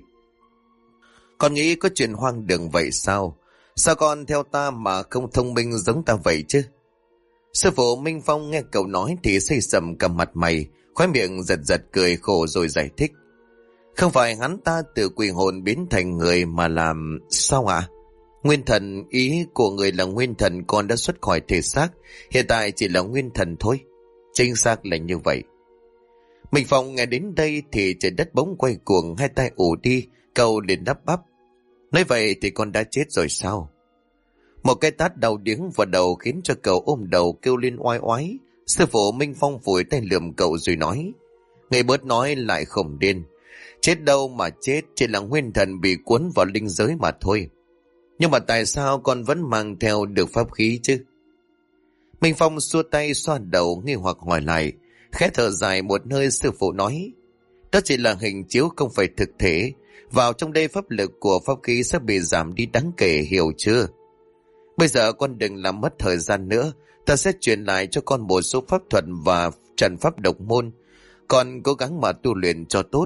Speaker 1: Con nghĩ có chuyện hoang đường vậy sao? Sao con theo ta mà không thông minh giống ta vậy chứ? Sư phụ Minh Phong nghe cậu nói thì xây sầm cả mặt mày, khóe miệng giật giật cười khổ rồi giải thích: Không phải hắn ta từ quỷ hồn biến thành người mà làm... Sao ạ? Nguyên thần, ý của người là nguyên thần con đã xuất khỏi thể xác, hiện tại chỉ là nguyên thần thôi. Chính xác là như vậy. Minh Phong nghe đến đây thì trời đất bỗng quay cuồng, hai tay ù đi, cậu liền đắp bắp: Nói vậy thì con đã chết rồi sao? Một cái tát đau điếng vào đầu khiến cho cậu ôm đầu kêu lên oai oái. Sư phụ Minh Phong vùi tay lườm cậu rồi nói: Người bớt nói lại khổng điên. Chết đâu mà chết, chỉ là nguyên thần bị cuốn vào linh giới mà thôi. Nhưng mà tại sao con vẫn mang theo được pháp khí chứ? Minh Phong xua tay xoa đầu nghi hoặc hỏi lại. Khẽ thở dài một hơi, sư phụ nói: Đó chỉ là hình chiếu, không phải thực thể. Vào trong đây pháp lực của pháp khí sẽ bị giảm đi đáng kể, hiểu chưa? Bây giờ con đừng làm mất thời gian nữa, ta sẽ truyền lại cho con một số pháp thuật và trận pháp độc môn. Con cố gắng mà tu luyện cho tốt.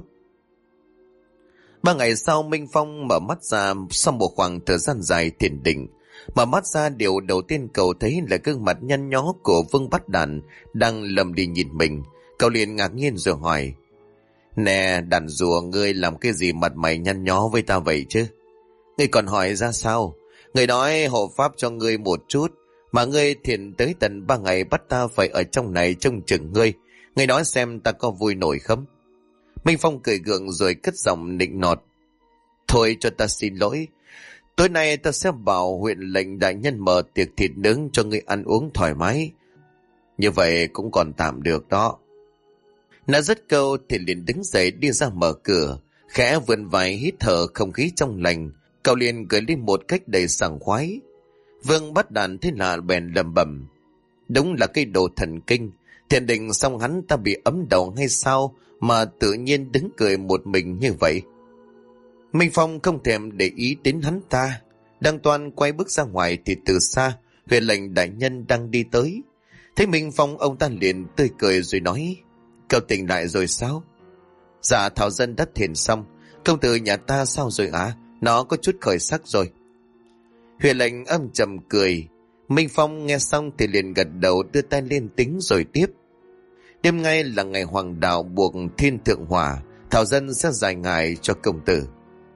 Speaker 1: 3 ngày sau, Minh Phong mở mắt ra sau một khoảng thời gian dài thiền định. Mở mắt ra, điều đầu tiên cậu thấy là gương mặt nhăn nhó của Vương Bát Đàn đang lầm đi nhìn mình. Cậu liền ngạc nhiên rồi hỏi: Nè đàn rùa, ngươi làm cái gì mặt mày nhăn nhó với ta vậy chứ? Ngươi còn hỏi ra sao? Ngươi nói hộ pháp cho ngươi một chút, mà ngươi thiền tới tận 3 ngày bắt ta phải ở trong này trông chừng ngươi. Ngươi nói xem ta có vui nổi không? Minh Phong cười gượng rồi cất giọng nịnh nọt: Thôi cho ta xin lỗi. Tối nay ta sẽ bảo huyện lệnh đại nhân mở tiệc thịt nướng cho ngươi ăn uống thoải mái. Như vậy cũng còn tạm được đó. Nói dứt câu thì liền đứng dậy đi ra mở cửa, khẽ vươn vai hít thở không khí trong lành. Cậu liền cười lên một cách đầy sảng khoái. Vương Bát Đàn thế là bèn lẩm bẩm: Đúng là cái đồ thần kinh. Thiền định xong hắn ta bị ấm đầu hay sao mà tự nhiên đứng cười một mình như vậy? Minh Phong không thèm để ý đến hắn ta, đang toan quay bước ra ngoài thì từ xa huyện lệnh đại nhân đang đi tới. Thấy Minh Phong, ông ta liền tươi cười rồi nói: Cậu tỉnh lại rồi sao? Dạ, thảo dân đã thiền xong. Công tử nhà ta sao rồi ạ? Nó có chút khởi sắc rồi. Huyện lệnh âm trầm cười. Minh Phong nghe xong thì liền gật đầu, đưa tay lên tính rồi tiếp: Đêm nay là ngày hoàng đạo buộc thiên thượng hỏa, thảo dân sẽ giải ngài cho công tử.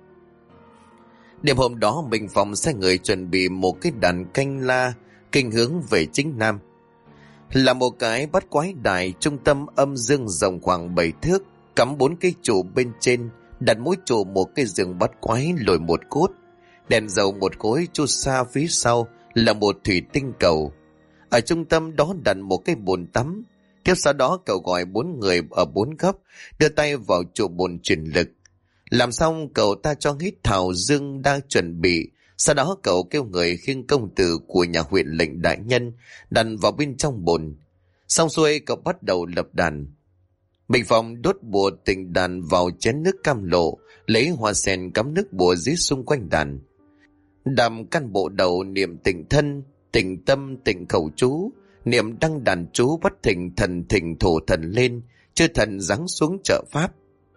Speaker 1: Đêm hôm đó, Minh Phong sai người chuẩn bị một cái đàn canh la kinh hướng về chính nam. Là một cái bát quái đài, trung tâm âm dương rộng khoảng 7 thước, cắm 4 cây trụ bên trên, đặt mỗi trụ một cái giường bát quái lồi một cốt, đèn dầu một khối, chu sa phía sau là một thủy tinh cầu. Ở trung tâm đó đặt một cái bồn tắm. Tiếp sau đó cậu gọi 4 người ở 4 góc, đưa tay vào trụ bồn truyền lực. Làm xong, cậu ta cho hít thảo dương đang chuẩn bị. Sau đó cậu kêu người khiêng công tử của nhà huyện lệnh đại nhân đặt vào bên trong bồn. Xong xuôi, cậu bắt đầu lập đàn. Minh Phong đốt bùa tịnh đàn vào chén nước cam lộ, lấy hoa sen cắm nước bùa dưới xung quanh đàn. Đàm căn bộ đầu niệm tịnh thân, tịnh tâm, tịnh khẩu chú, niệm đăng đàn chú bắt thỉnh thần thỉnh thổ thần lên, chư thần giáng xuống trợ pháp.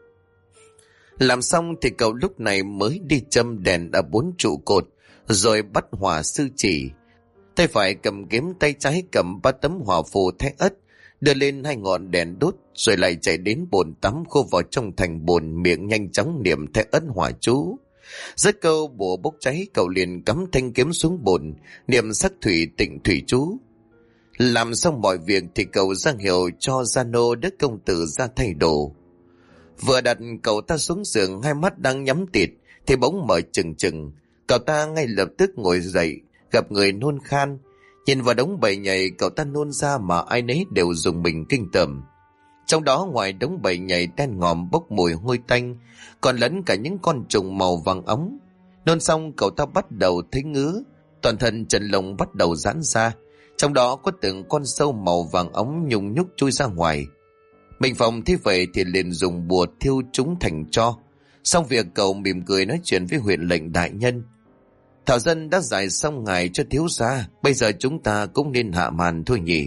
Speaker 1: Làm xong thì cậu lúc này mới đi châm đèn ở 4 trụ cột, rồi bắt hỏa sư chỉ. Tay phải cầm kiếm, tay trái cầm 3 tấm hỏa phù thái ất, đưa lên 2 ngọn đèn đốt, rồi lại chạy đến bồn tắm khô vào trong thành bồn, miệng nhanh chóng niệm thái ất hỏa chú. Rất câu bùa bốc cháy, cậu liền cắm thanh kiếm xuống bồn, niệm sắc thủy tịnh thủy chú. Làm xong mọi việc thì cậu ra hiệu cho gia nô đức công tử ra thay đồ. Vừa đặt cậu ta xuống giường, 2 mắt đang nhắm tịt thì bỗng mở trừng trừng. Cậu ta ngay lập tức ngồi dậy, gặp người nôn khan. Nhìn vào đống bầy nhầy, cậu ta nôn ra mà ai nấy đều dùng mình kinh tởm. Trong đó ngoài đống bầy nhầy đen ngòm bốc mùi hôi tanh, còn lẫn cả những con trùng màu vàng óng. Nôn xong cậu ta bắt đầu thấy ngứa, toàn thân chân lông bắt đầu giãn ra, trong đó có từng con sâu màu vàng óng nhung nhúc chui ra ngoài. Minh Phong thấy vậy thì liền dùng bùa thiêu chúng thành tro. Xong việc cậu mỉm cười nói chuyện với huyện lệnh đại nhân. Thảo dân đã giải xong ngài cho thiếu gia, bây giờ chúng ta cũng nên hạ màn thôi nhỉ.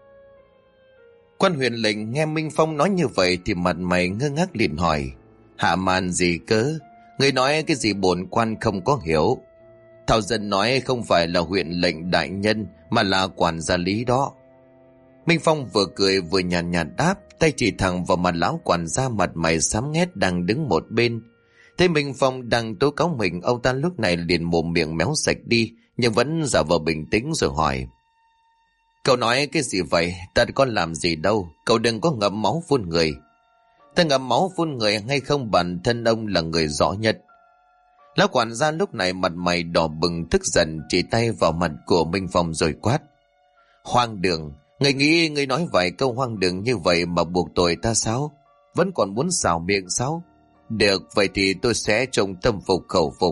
Speaker 1: Quan huyện lệnh nghe Minh Phong nói như vậy thì mặt mày ngơ ngác liền hỏi: hạ màn gì cớ? Người nói cái gì bổn quan không có hiểu. Thảo dân nói không phải là huyện lệnh đại nhân mà là quản gia Lý đó. Minh Phong vừa cười vừa nhàn nhạt đáp, tay chỉ thẳng vào mặt lão quản gia mặt mày xám nghét đang đứng một bên. Thấy Minh Phong đang tố cáo mình, ông ta lúc này liền mồm miệng méo sạch đi, nhưng vẫn giả vờ bình tĩnh rồi hỏi: cậu nói cái gì vậy? Ta có làm gì đâu, cậu đừng có ngậm máu phun người. Ta ngậm máu phun người hay không, bản thân ông là người rõ nhất. Lão quản gia lúc này mặt mày đỏ bừng tức giận, chỉ tay vào mặt của Minh Phong rồi quát: hoang đường! Người nghĩ người nói vài câu hoang đường như vậy mà buộc tội ta sao? Vẫn còn muốn xào miệng sao? Được, vậy thì tôi sẽ trông tâm phục khẩu phục.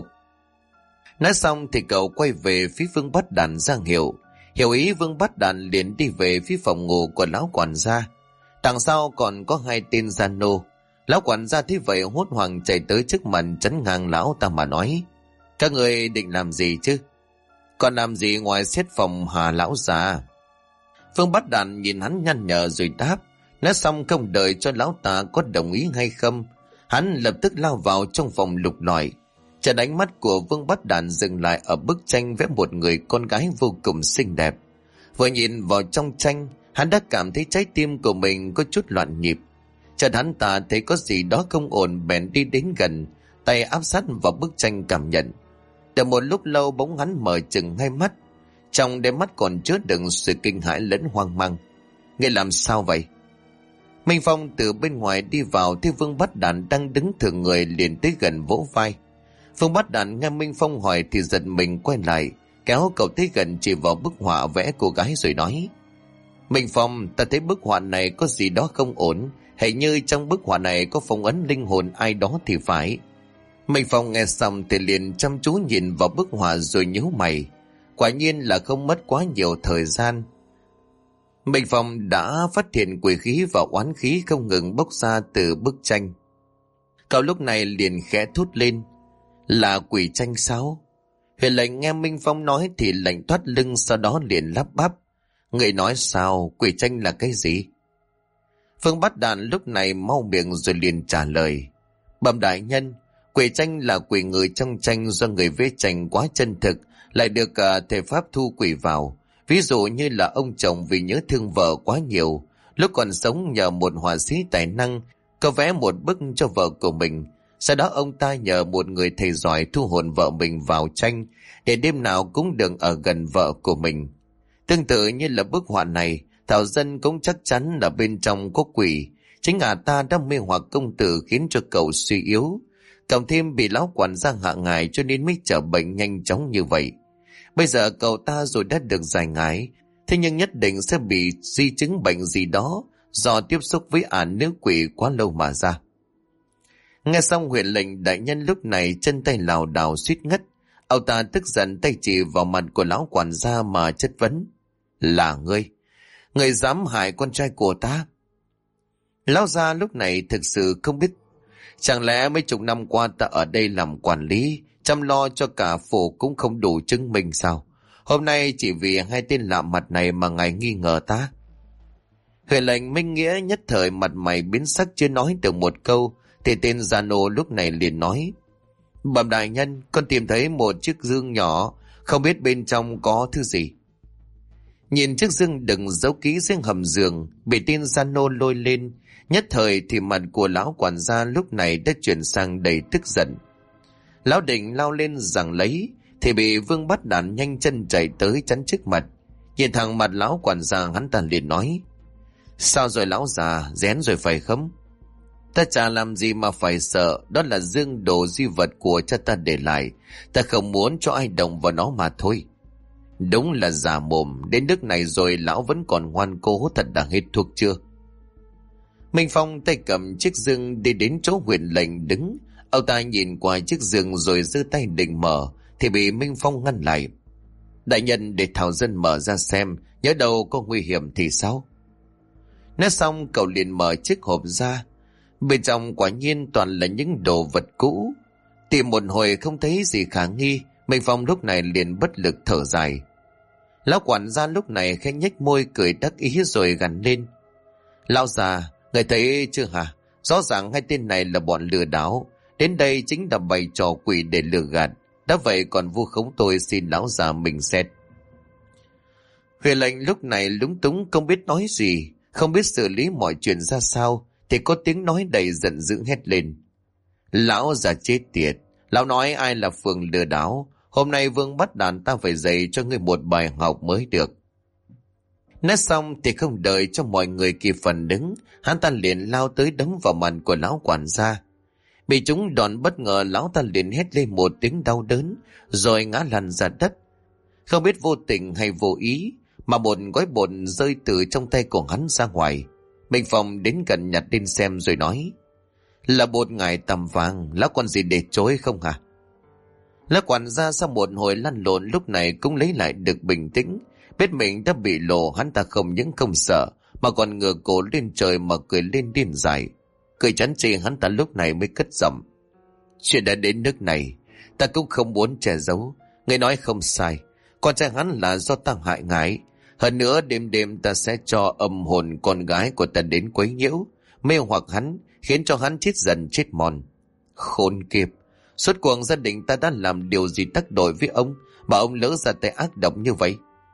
Speaker 1: Nói xong thì cậu quay về phía Vương Bát Đàn ra hiệu. Hiểu ý, Vương Bát Đàn liền đi về phía phòng ngủ của lão quản gia. Đằng sau còn có 2 tên gia nô. Lão quản gia thấy vậy hốt hoảng chạy tới trước mặt chắn ngang lão ta mà nói: các người định làm gì chứ? Còn làm gì ngoài xét phòng hà lão già? Vương Bát Đàn nhìn hắn nhăn nhở rồi đáp. Nói xong không đợi cho lão ta có đồng ý hay không, hắn lập tức lao vào trong phòng lục lọi. Chợt ánh mắt của Vương Bát Đàn dừng lại ở bức tranh vẽ một người con gái vô cùng xinh đẹp. Vừa nhìn vào trong tranh, hắn đã cảm thấy trái tim của mình có chút loạn nhịp. Chợt hắn ta thấy có gì đó không ổn, bèn đi đến gần, tay áp sát vào bức tranh cảm nhận. Được một lúc lâu bỗng hắn mở chừng 2 mắt, trong đôi mắt còn chứa đựng sự kinh hãi lẫn hoang mang. Ngươi làm sao vậy? Minh Phong từ bên ngoài đi vào, thấy Vương Bát Đàn đang đứng thử người liền tới gần vỗ vai. Vương Bát Đàn nghe Minh Phong hỏi thì giật mình quay lại, kéo cậu tới gần chỉ vào bức họa vẽ cô gái rồi nói: Minh Phong, ta thấy bức họa này có gì đó không ổn, hình như trong bức họa này có phong ấn linh hồn ai đó thì phải. Minh Phong nghe xong thì liền chăm chú nhìn vào bức họa rồi nhíu mày. Quả nhiên là không mất quá nhiều thời gian, Minh Phong đã phát hiện quỷ khí và oán khí không ngừng bốc ra từ bức tranh. Cậu lúc này liền khẽ thốt lên: là quỷ tranh sao? Huyền lệnh nghe Minh Phong nói thì lạnh toát lưng, sau đó liền lắp bắp: người nói sao? Quỷ tranh là cái gì? Vương Bát Đàn lúc này mau miệng rồi liền trả lời: bẩm đại nhân, quỷ tranh là quỷ người trong tranh do người vẽ tranh quá chân thực, lại được thể pháp thu quỷ vào. Ví dụ như là ông chồng vì nhớ thương vợ quá nhiều, lúc còn sống nhờ một họa sĩ tài năng có vẽ một bức cho vợ của mình. Sau đó ông ta nhờ một người thầy giỏi thu hồn vợ mình vào tranh để đêm nào cũng được ở gần vợ của mình. Tương tự như là bức họa này, Thảo dân cũng chắc chắn là bên trong có quỷ. Chính ta đã mê hoặc công tử khiến cho cậu suy yếu, cộng thêm bị lão quản gia hạ ngài cho nên mới trở bệnh nhanh chóng như vậy. Bây giờ cậu ta rồi đã được giải ngái, thế nhưng nhất định sẽ bị di chứng bệnh gì đó do tiếp xúc với nữ quỷ quá lâu mà ra. Nghe xong huyện lệnh đại nhân lúc này chân tay lảo đảo suýt ngất. Ông ta tức giận tay chỉ vào mặt của lão quản gia mà chất vấn: là ngươi dám hại con trai của ta? Lão gia lúc này thực sự không biết, chẳng lẽ mấy chục năm qua ta ở đây làm quản lý chăm lo cho cả phủ cũng không đủ chứng minh sao? Hôm nay chỉ vì hai tên lạ mặt này mà ngài nghi ngờ ta. Huệ lệnh Minh Nghĩa nhất thời mặt mày biến sắc, chưa nói được một câu thì tên già nô lúc này liền nói: Bẩm đại nhân, con tìm thấy một chiếc dương nhỏ, không biết bên trong có thứ gì. Nhìn chiếc dương đựng giấu kỹ dưới hầm giường bị tên gia nô lôi lên, nhất thời thì mặt của lão quản gia lúc này đã chuyển sang đầy tức giận. Lão định lao lên giằng lấy thì bị Vương Bát Đản nhanh chân chạy tới chắn trước mặt. Nhìn thẳng mặt lão quản gia, hắn ta liền nói: Sao rồi lão già, rén rồi phải không? Ta chả làm gì mà phải sợ, đó là dương đồ di vật của cha ta để lại, ta không muốn cho ai động vào nó mà thôi. Đúng là già mồm, đến nước này rồi lão vẫn còn ngoan cố, thật đã hết thuốc chưa? Minh Phong tay cầm chiếc dương đi đến chỗ huyện lệnh đứng. Ông ta nhìn qua chiếc giường rồi giơ tay định mở thì bị Minh Phong ngăn lại. Đại nhân, để Thảo Dân mở ra xem, nhớ đâu có nguy hiểm thì sao? Nói xong cậu liền mở chiếc hộp ra. Bên trong quả nhiên toàn là những đồ vật cũ. Tìm một hồi không thấy gì khả nghi, Minh Phong lúc này liền bất lực thở dài. Lão quản gia lúc này khẽ nhếch môi cười đắc ý rồi gằn lên: Lão già, người thấy chưa hả? Rõ ràng hai tên này là bọn lừa đảo, đến đây chính là bày trò quỷ để lừa gạt. Đã vậy còn vu khống tôi, xin lão già mình xét. Huệ lệnh lúc này lúng túng không biết nói gì, không biết xử lý mọi chuyện ra sao, thì có tiếng nói đầy giận dữ hét lên: Lão già chết tiệt, lão nói ai là phường lừa đảo? Hôm nay Vương Bát Đản ta phải dạy cho ngươi một bài học mới được. Nói xong thì không đợi cho mọi người kịp phản ứng, hắn ta liền lao tới đấm vào mặt của lão quản gia. Bị chúng đòn bất ngờ, lão ta liền hét lên một tiếng đau đớn rồi ngã lăn ra đất. Không biết vô tình hay vô ý mà một gói bột rơi từ trong tay của hắn ra ngoài. Minh Phong đến gần nhặt lên xem rồi nói: Là bột ngải tằm vàng, lão còn gì để chối không hả? Lão quản gia sau một hồi lăn lộn lúc này cũng lấy lại được bình tĩnh. Biết mình đã bị lộ, hắn ta không những không sợ mà còn ngửa cổ lên trời mà cười lên điên dại. Cười chán chê, hắn ta lúc này mới cất giọng: Chuyện đã đến nước này, ta cũng không muốn che giấu. Người nói không sai, con trai hắn là do ta hại ngài. Hơn nữa đêm đêm ta sẽ cho âm hồn con gái của ta đến quấy nhiễu, mê hoặc hắn, khiến cho hắn chết dần chết mòn. Khốn kiếp, suốt cuộc gia đình ta đã làm điều gì tác đội với ông mà ông lỡ ra tay ác độc như vậy?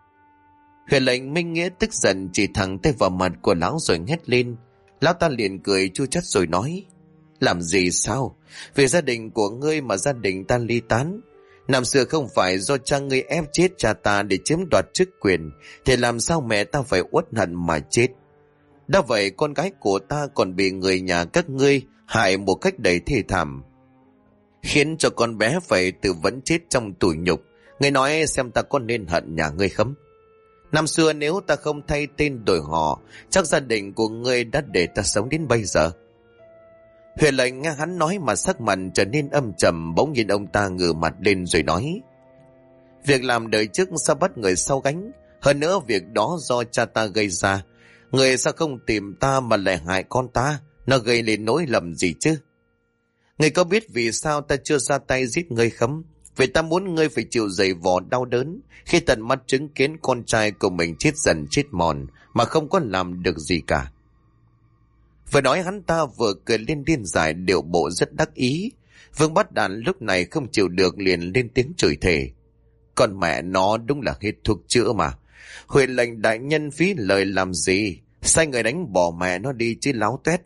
Speaker 1: Huệ lệnh Minh Nghĩa tức giận chỉ thẳng tay vào mặt của lão rồi hét lên. Lão ta liền cười chua chát rồi nói: Làm gì sao? Vì gia đình của ngươi mà gia đình ta ly tán. Năm xưa không phải do cha ngươi ép chết cha ta để chiếm đoạt chức quyền, thì làm sao mẹ ta phải uất hận mà chết? Đã vậy con gái của ta còn bị người nhà các ngươi hại một cách đầy thê thảm, khiến cho con bé phải tự vẫn chết trong tủi nhục. Ngươi nói xem ta có nên hận nhà ngươi không? Năm xưa nếu ta không thay tên đổi họ, chắc gia đình của ngươi đã để ta sống đến bây giờ. Huệ lệnh nghe hắn nói mà sắc mặt trở nên âm trầm, bỗng nhìn ông ta ngửa mặt lên rồi nói: Việc làm đời trước sao bắt người sau gánh? Hơn nữa việc đó do cha ta gây ra, người sao không tìm ta mà lại hại con ta? Nó gây lên nỗi lầm gì chứ? Ngươi có biết vì sao ta chưa ra tay giết ngươi không? Vì ta muốn ngươi phải chịu dày vò đau đớn khi tận mắt chứng kiến con trai của mình chết dần chết mòn mà không có làm được gì cả. Vừa nói hắn ta vừa cười lên điên dại, điệu bộ rất đắc ý. Vương Bát Đản lúc này không chịu được liền lên tiếng chửi thề: Con mẹ nó đúng là hết thuốc chữa mà. Huệ lệnh đại nhân phí lời làm gì? Sai người đánh bỏ mẹ nó đi chứ láo tuét.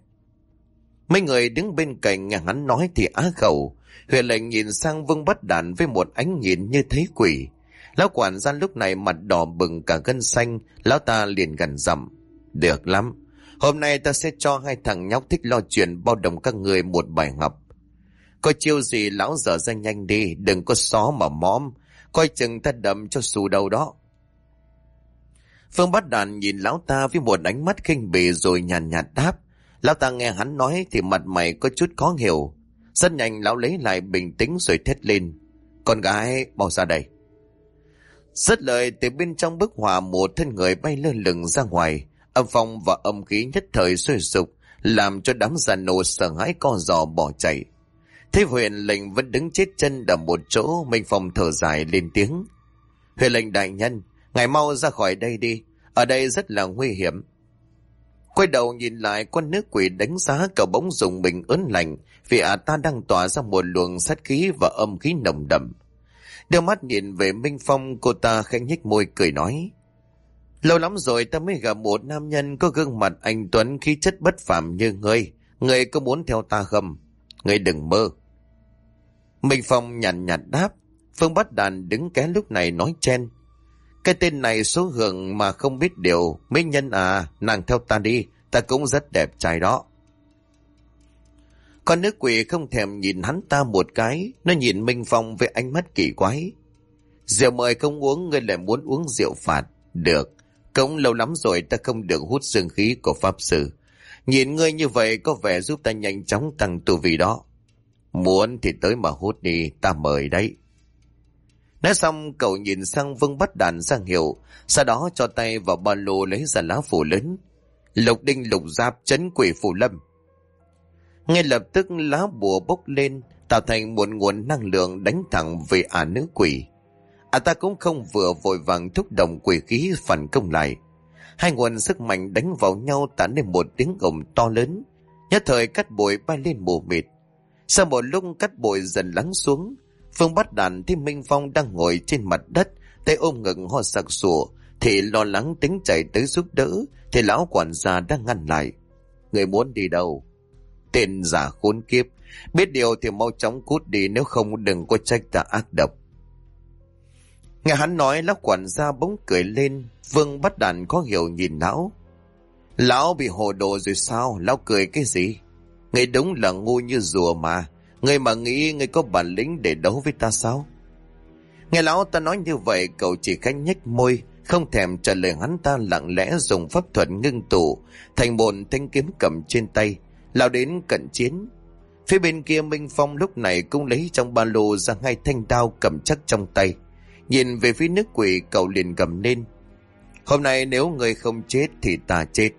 Speaker 1: Mấy người đứng bên cạnh nghe hắn nói thì á khẩu. Huệ lệnh nhìn sang Vương Bát Đản với một ánh nhìn như thấy quỷ. Lão quản gia lúc này mặt đỏ bừng cả gân xanh. Lão ta liền gằn giọng: Được lắm, hôm nay ta sẽ cho hai thằng nhóc thích lo chuyện bao đồng các người một bài học. Coi chiêu gì lão dở ra nhanh đi, đừng có xó mà móm, coi chừng ta đâm cho xù đầu đó. Vương Bát Đản nhìn lão ta với một ánh mắt khinh bỉ rồi nhàn nhạt đáp. Lão ta nghe hắn nói thì mặt mày có chút khó hiểu. Rất nhanh lão lấy lại bình tĩnh rồi thét lên: Con gái mau ra đây. Dứt lời từ bên trong bức họa một thân người bay lơ lửng ra ngoài. Âm phong và âm khí nhất thời sôi sục, làm cho đám già nô sợ hãi co giò bỏ chạy. Thế Huyền lệnh vẫn đứng chết chân ở một chỗ. Minh Phong thở dài lên tiếng: Huệ lệnh đại nhân, ngài mau ra khỏi đây đi, ở đây rất là nguy hiểm. Quay đầu nhìn lại, con nữ quỷ đánh giá cậu bỗng dùng mình ớn lạnh vì ta đang tỏa ra một luồng sát khí và âm khí nồng đậm. Đưa mắt nhìn về Minh Phong, cô ta khẽ nhếch môi cười nói: lâu lắm rồi ta mới gặp một nam nhân có gương mặt anh tuấn, khí chất bất phàm như ngươi. Ngươi có muốn theo ta không? Ngươi đừng mơ. Minh Phong nhàn nhạt đáp. Phương Bát Đàn đứng ké lúc này nói chen: cái tên này số hưởng mà không biết điều. Mỹ nhân à, nàng theo ta đi, ta cũng rất đẹp trai đó. Con nữ quỷ không thèm nhìn hắn ta một cái, nó nhìn Minh Phong với ánh mắt kỳ quái. Rượu mời không uống, ngươi lại muốn uống rượu phạt. Được, cũng lâu lắm rồi ta không được hút dương khí của pháp sư. Nhìn ngươi như vậy có vẻ giúp ta nhanh chóng tăng tu vi đó. Muốn thì tới mà hút đi, ta mời đấy. Nói xong cậu nhìn sang Vương Bát Đàn sang hiệu, sau đó cho tay vào ba lô lấy ra lá phù lớn: lục đinh lục giáp trấn quỷ phù lâm. Ngay lập tức lá bùa bốc lên, tạo thành một nguồn năng lượng đánh thẳng về nữ quỷ. Ta cũng không vừa vội vàng thúc động quỷ khí phản công lại. Hai nguồn sức mạnh đánh vào nhau tạo nên một tiếng gầm to lớn, nhất thời cát bụi bay lên mù mịt. Sau một lúc cát bụi dần lắng xuống, Phương Bát Đàn thấy Minh Phong đang ngồi trên mặt đất, tay ôm ngực ho sặc sụa, thì lo lắng tính chạy tới giúp đỡ, thì lão quản gia đang ngăn lại. Người muốn đi đâu? Tên giả khốn kiếp, biết điều thì mau chóng cút đi, nếu không đừng có trách ta ác độc. Nghe hắn nói, lão quản gia bỗng cười lên. Vương Bát Đàn khó hiểu nhìn lão. Lão bị hồ đồ rồi sao? Lão cười cái gì? Người đúng là ngu như rùa mà. Người mà nghĩ người có bản lĩnh để đấu với ta sao? Nghe lão ta nói như vậy, cậu chỉ khẽ nhếch môi, không thèm trả lời hắn ta, lặng lẽ dùng pháp thuật ngưng tụ thành một thanh kiếm cầm trên tay, lao đến cận chiến. Phía bên kia Minh Phong lúc này cũng lấy trong ba lô ra hai thanh đao cầm chắc trong tay. Nhìn về phía nữ quỷ, cậu liền gầm lên: hôm nay nếu người không chết thì ta chết.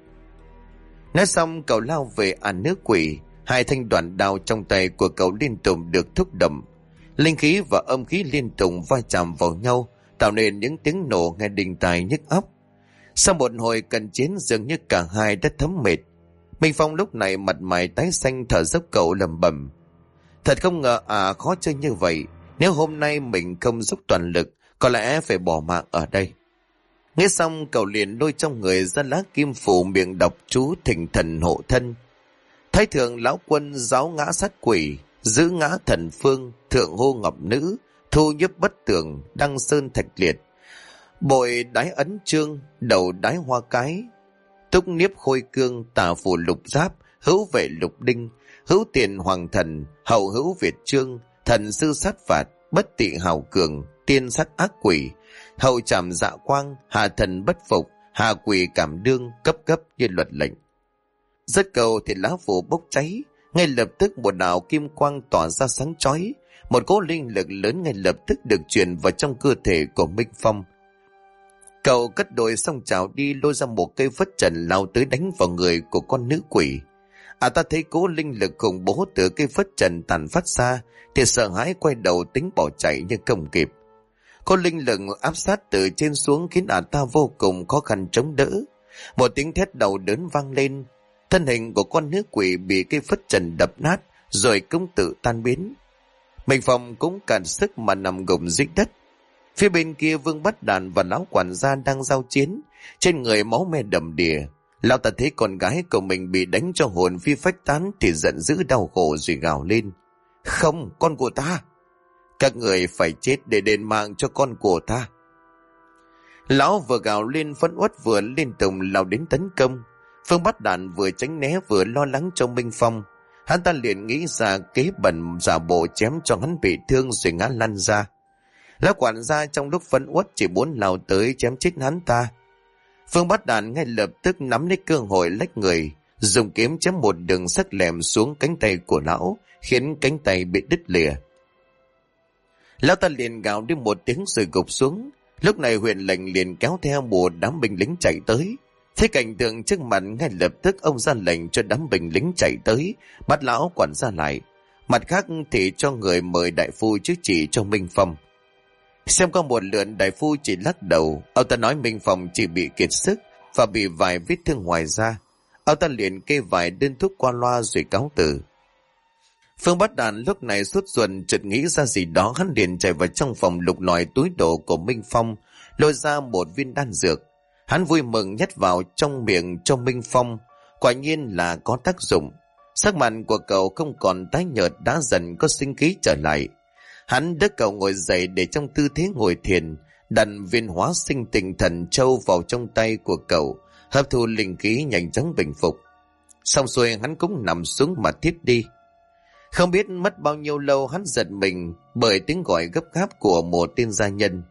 Speaker 1: Nói xong cậu lao về nữ quỷ. Hai thanh đoạn đao trong tay của cậu liên tục được thúc động, linh khí và âm khí liên tục va chạm vào nhau, tạo nên những tiếng nổ nghe đinh tai nhức óc. Sau một hồi cận chiến, dường như cả hai đã thấm mệt. Minh Phong lúc này mặt mày tái xanh, thở dốc, cậu lẩm bẩm: thật không ngờ khó chơi như vậy. Nếu hôm nay mình không giúp toàn lực, có lẽ phải bỏ mạng ở đây. Nghe xong cậu liền lôi trong người ra lá kim phù, miệng đọc chú thỉnh thần hộ thân. Thái thượng lão quân giáo ngã sát quỷ, giữ ngã thần phương, thượng hô ngọc nữ, thu nhiếp bất tường, đăng sơn thạch liệt, bội đái ấn trương, đầu đái hoa cái, túc niếp khôi cương, tà phù lục giáp, hữu vệ lục đinh, hữu tiền hoàng thần, hậu hữu việt trương, thần sư sát phạt, bất tị hào cường, tiên sát ác quỷ, hậu trảm dạ quang, hạ thần bất phục, hạ quỷ cảm đương, cấp cấp như luật lệnh. Rất cầu thì lá phù bốc cháy, ngay lập tức một đạo kim quang tỏa ra sáng chói, một cỗ linh lực lớn ngay lập tức được truyền vào trong cơ thể của Minh Phong. Cậu cất đội xong chào đi, lôi ra một cây phất trần lao tới đánh vào người của con nữ quỷ. Ta thấy cỗ linh lực khủng bố từ cây phất trần tàn phát ra, thì sợ hãi quay đầu tính bỏ chạy nhưng không kịp. Con linh lực áp sát từ trên xuống khiến ta vô cùng khó khăn chống đỡ. Một tiếng thét đầu đớn vang lên, thân hình của con nữ quỷ bị cây phất trần đập nát, rồi cũng tự tan biến. Minh Phong cũng cạn sức mà nằm gục dưới đất. Phía bên kia Vương Bát Đàn và lão quản gia đang giao chiến, trên người máu me đầm đìa. Lão ta thấy con gái của mình bị đánh cho hồn phi phách tán thì giận dữ đau khổ rồi gào lên: không, con của ta! Các người phải chết để đền mạng cho con của ta! Lão vừa gào lên phẫn uất vừa liên tục lao đến tấn công. Phương Bát Đàn vừa tránh né vừa lo lắng cho Minh Phong. Hắn ta liền nghĩ ra kế bẩn giả bộ chém cho hắn bị thương rồi ngã lăn ra. Lão quản gia trong lúc phẫn uất chỉ muốn lao tới chém chết hắn ta. Phương Bát Đàn ngay lập tức nắm lấy cơ hội lách người, dùng kiếm chém một đường sắc lẹm xuống cánh tay của lão, khiến cánh tay bị đứt lìa. Lão ta liền gào đi một tiếng rồi gục xuống. Lúc này huyện lệnh liền kéo theo một đám binh lính chạy tới. Thấy cảnh tượng trước mặt, ngay lập tức ông ra lệnh cho đám binh lính chạy tới, bắt lão quản gia lại. Mặt khác thì cho người mời đại phu chữa trị cho Minh Phong. Xem qua một lượt, đại phu chỉ lắc đầu. Ông ta nói Minh Phong chỉ bị kiệt sức và bị vài vết thương ngoài da. Ông ta liền kê vài đơn thuốc qua loa rồi cáo từ. Phương Bát Đàn lúc này sốt ruột, chợt nghĩ ra gì đó, hắn liền chạy vào trong phòng lục lọi túi đồ của Minh Phong, lôi ra một viên đan dược. Hắn vui mừng nhét vào trong miệng cho Minh Phong, quả nhiên là có tác dụng. Sắc mặt của cậu không còn tái nhợt, đã dần có sinh khí trở lại. Hắn đỡ cậu ngồi dậy để trong tư thế ngồi thiền, đặt viên hóa sinh tinh thần châu vào trong tay của cậu, hấp thu linh khí nhanh chóng bình phục. Xong xuôi hắn cũng nằm xuống mà thiếp đi. Không biết mất bao nhiêu lâu hắn giật mình bởi tiếng gọi gấp gáp của một tên gia nhân.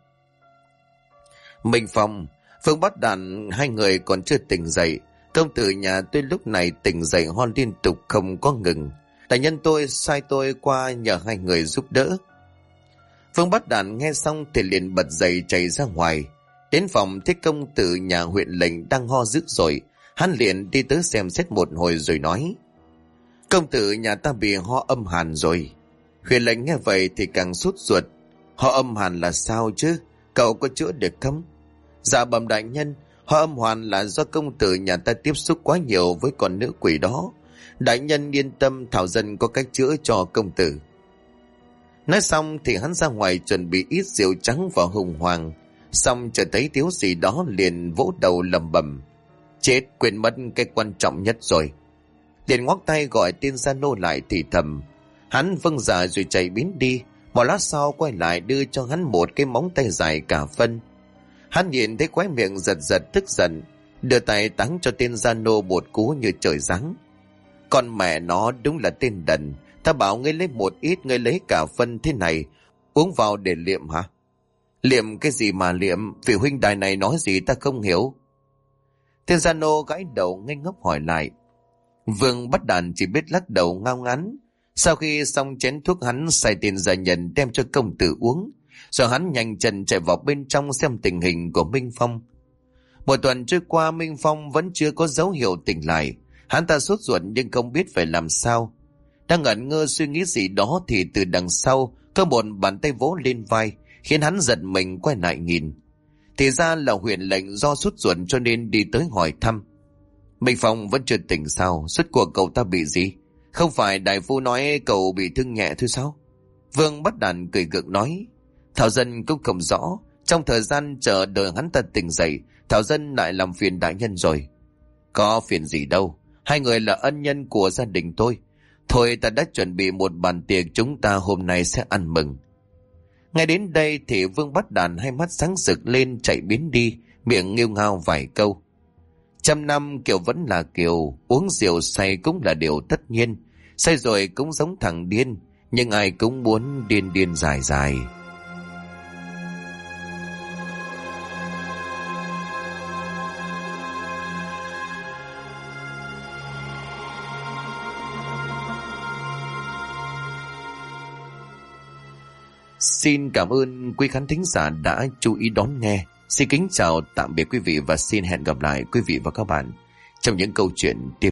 Speaker 1: Minh Phong, Phương Bát Đàn, hai người còn chưa tỉnh dậy. Công tử nhà tôi lúc này tỉnh dậy ho liên tục không có ngừng. Đại nhân tôi sai tôi qua nhờ hai người giúp đỡ. Phương Bát Đàn nghe xong thì liền bật dậy chạy ra ngoài. Đến phòng thấy công tử nhà huyện lệnh đang ho dữ dội. Hắn liền đi tới xem xét một hồi rồi nói: Công tử nhà ta bị ho âm hàn rồi. Huyện lệnh nghe vậy thì càng sốt ruột. Ho âm hàn là sao chứ? Cậu có chữa được không? Dạ bẩm đại nhân, ho âm hàn là do công tử nhà ta tiếp xúc quá nhiều với con nữ quỷ đó. Đại nhân yên tâm, thảo dân có cách chữa cho công tử. Nói xong thì hắn ra ngoài chuẩn bị ít rượu trắng vào hùng hoàng. Xong chợt thấy thiếu gì đó liền vỗ đầu lầm bầm: Chết, quên mất cái quan trọng nhất rồi. Liền ngoắc tay gọi tên gia nô lại thì thầm. Hắn vâng dạ rồi chạy biến đi. Một lát sau quay lại đưa cho hắn một cái móng tay dài cả phân. Hắn nhìn thấy khóe miệng giật giật tức giận, đưa tay táng cho tên gia nô một cú như trời giáng. Con mẹ nó đúng là tên đần. Ta bảo ngươi lấy một ít, ngươi lấy cả phân thế này, uống vào để liệm hả? Liệm cái gì mà liệm? Vị huynh đài này nói gì ta không hiểu. Tên gia nô gãi đầu ngây ngốc hỏi lại. Vương Bát Đàn chỉ biết lắc đầu ngao ngán. Sau khi xong chén thuốc, hắn sai tiền gia nhân đem cho công tử uống, rồi hắn nhanh chân chạy vào bên trong xem tình hình của Minh Phong. Một tuần trôi qua, Minh Phong vẫn chưa có dấu hiệu tỉnh lại. Hắn ta sốt ruột nhưng không biết phải làm sao. Đang ngẩn ngơ suy nghĩ gì đó thì từ đằng sau có một bàn tay vỗ lên vai, khiến hắn giật mình quay lại nhìn. Thì ra là huyện lệnh do sốt ruột cho nên đi tới hỏi thăm. Minh Phong vẫn chưa tỉnh sao? Suốt cuộc cậu ta bị gì? Không phải đại phu nói cậu bị thương nhẹ thôi sao? Vương Bát Đàn cười gượng nói. Thảo dân cũng không rõ. Trong thời gian chờ đợi hắn ta tỉnh dậy, Thảo dân lại làm phiền đại nhân rồi. Có phiền gì đâu, hai người là ân nhân của gia đình tôi. Thôi ta đã chuẩn bị một bàn tiệc, chúng ta hôm nay sẽ ăn mừng. Ngay đến đây thì Vương Bát Đàn hai mắt sáng rực lên chạy biến đi, miệng nghêu ngao vài câu. Trăm năm Kiều vẫn là Kiều, uống rượu say cũng là điều tất nhiên. Say rồi cũng giống thằng điên, nhưng ai cũng muốn điên điên dài dài. Xin cảm ơn quý khán thính giả đã chú ý đón nghe. Xin kính chào tạm biệt quý vị và xin hẹn gặp lại quý vị và các bạn trong những câu chuyện tiếp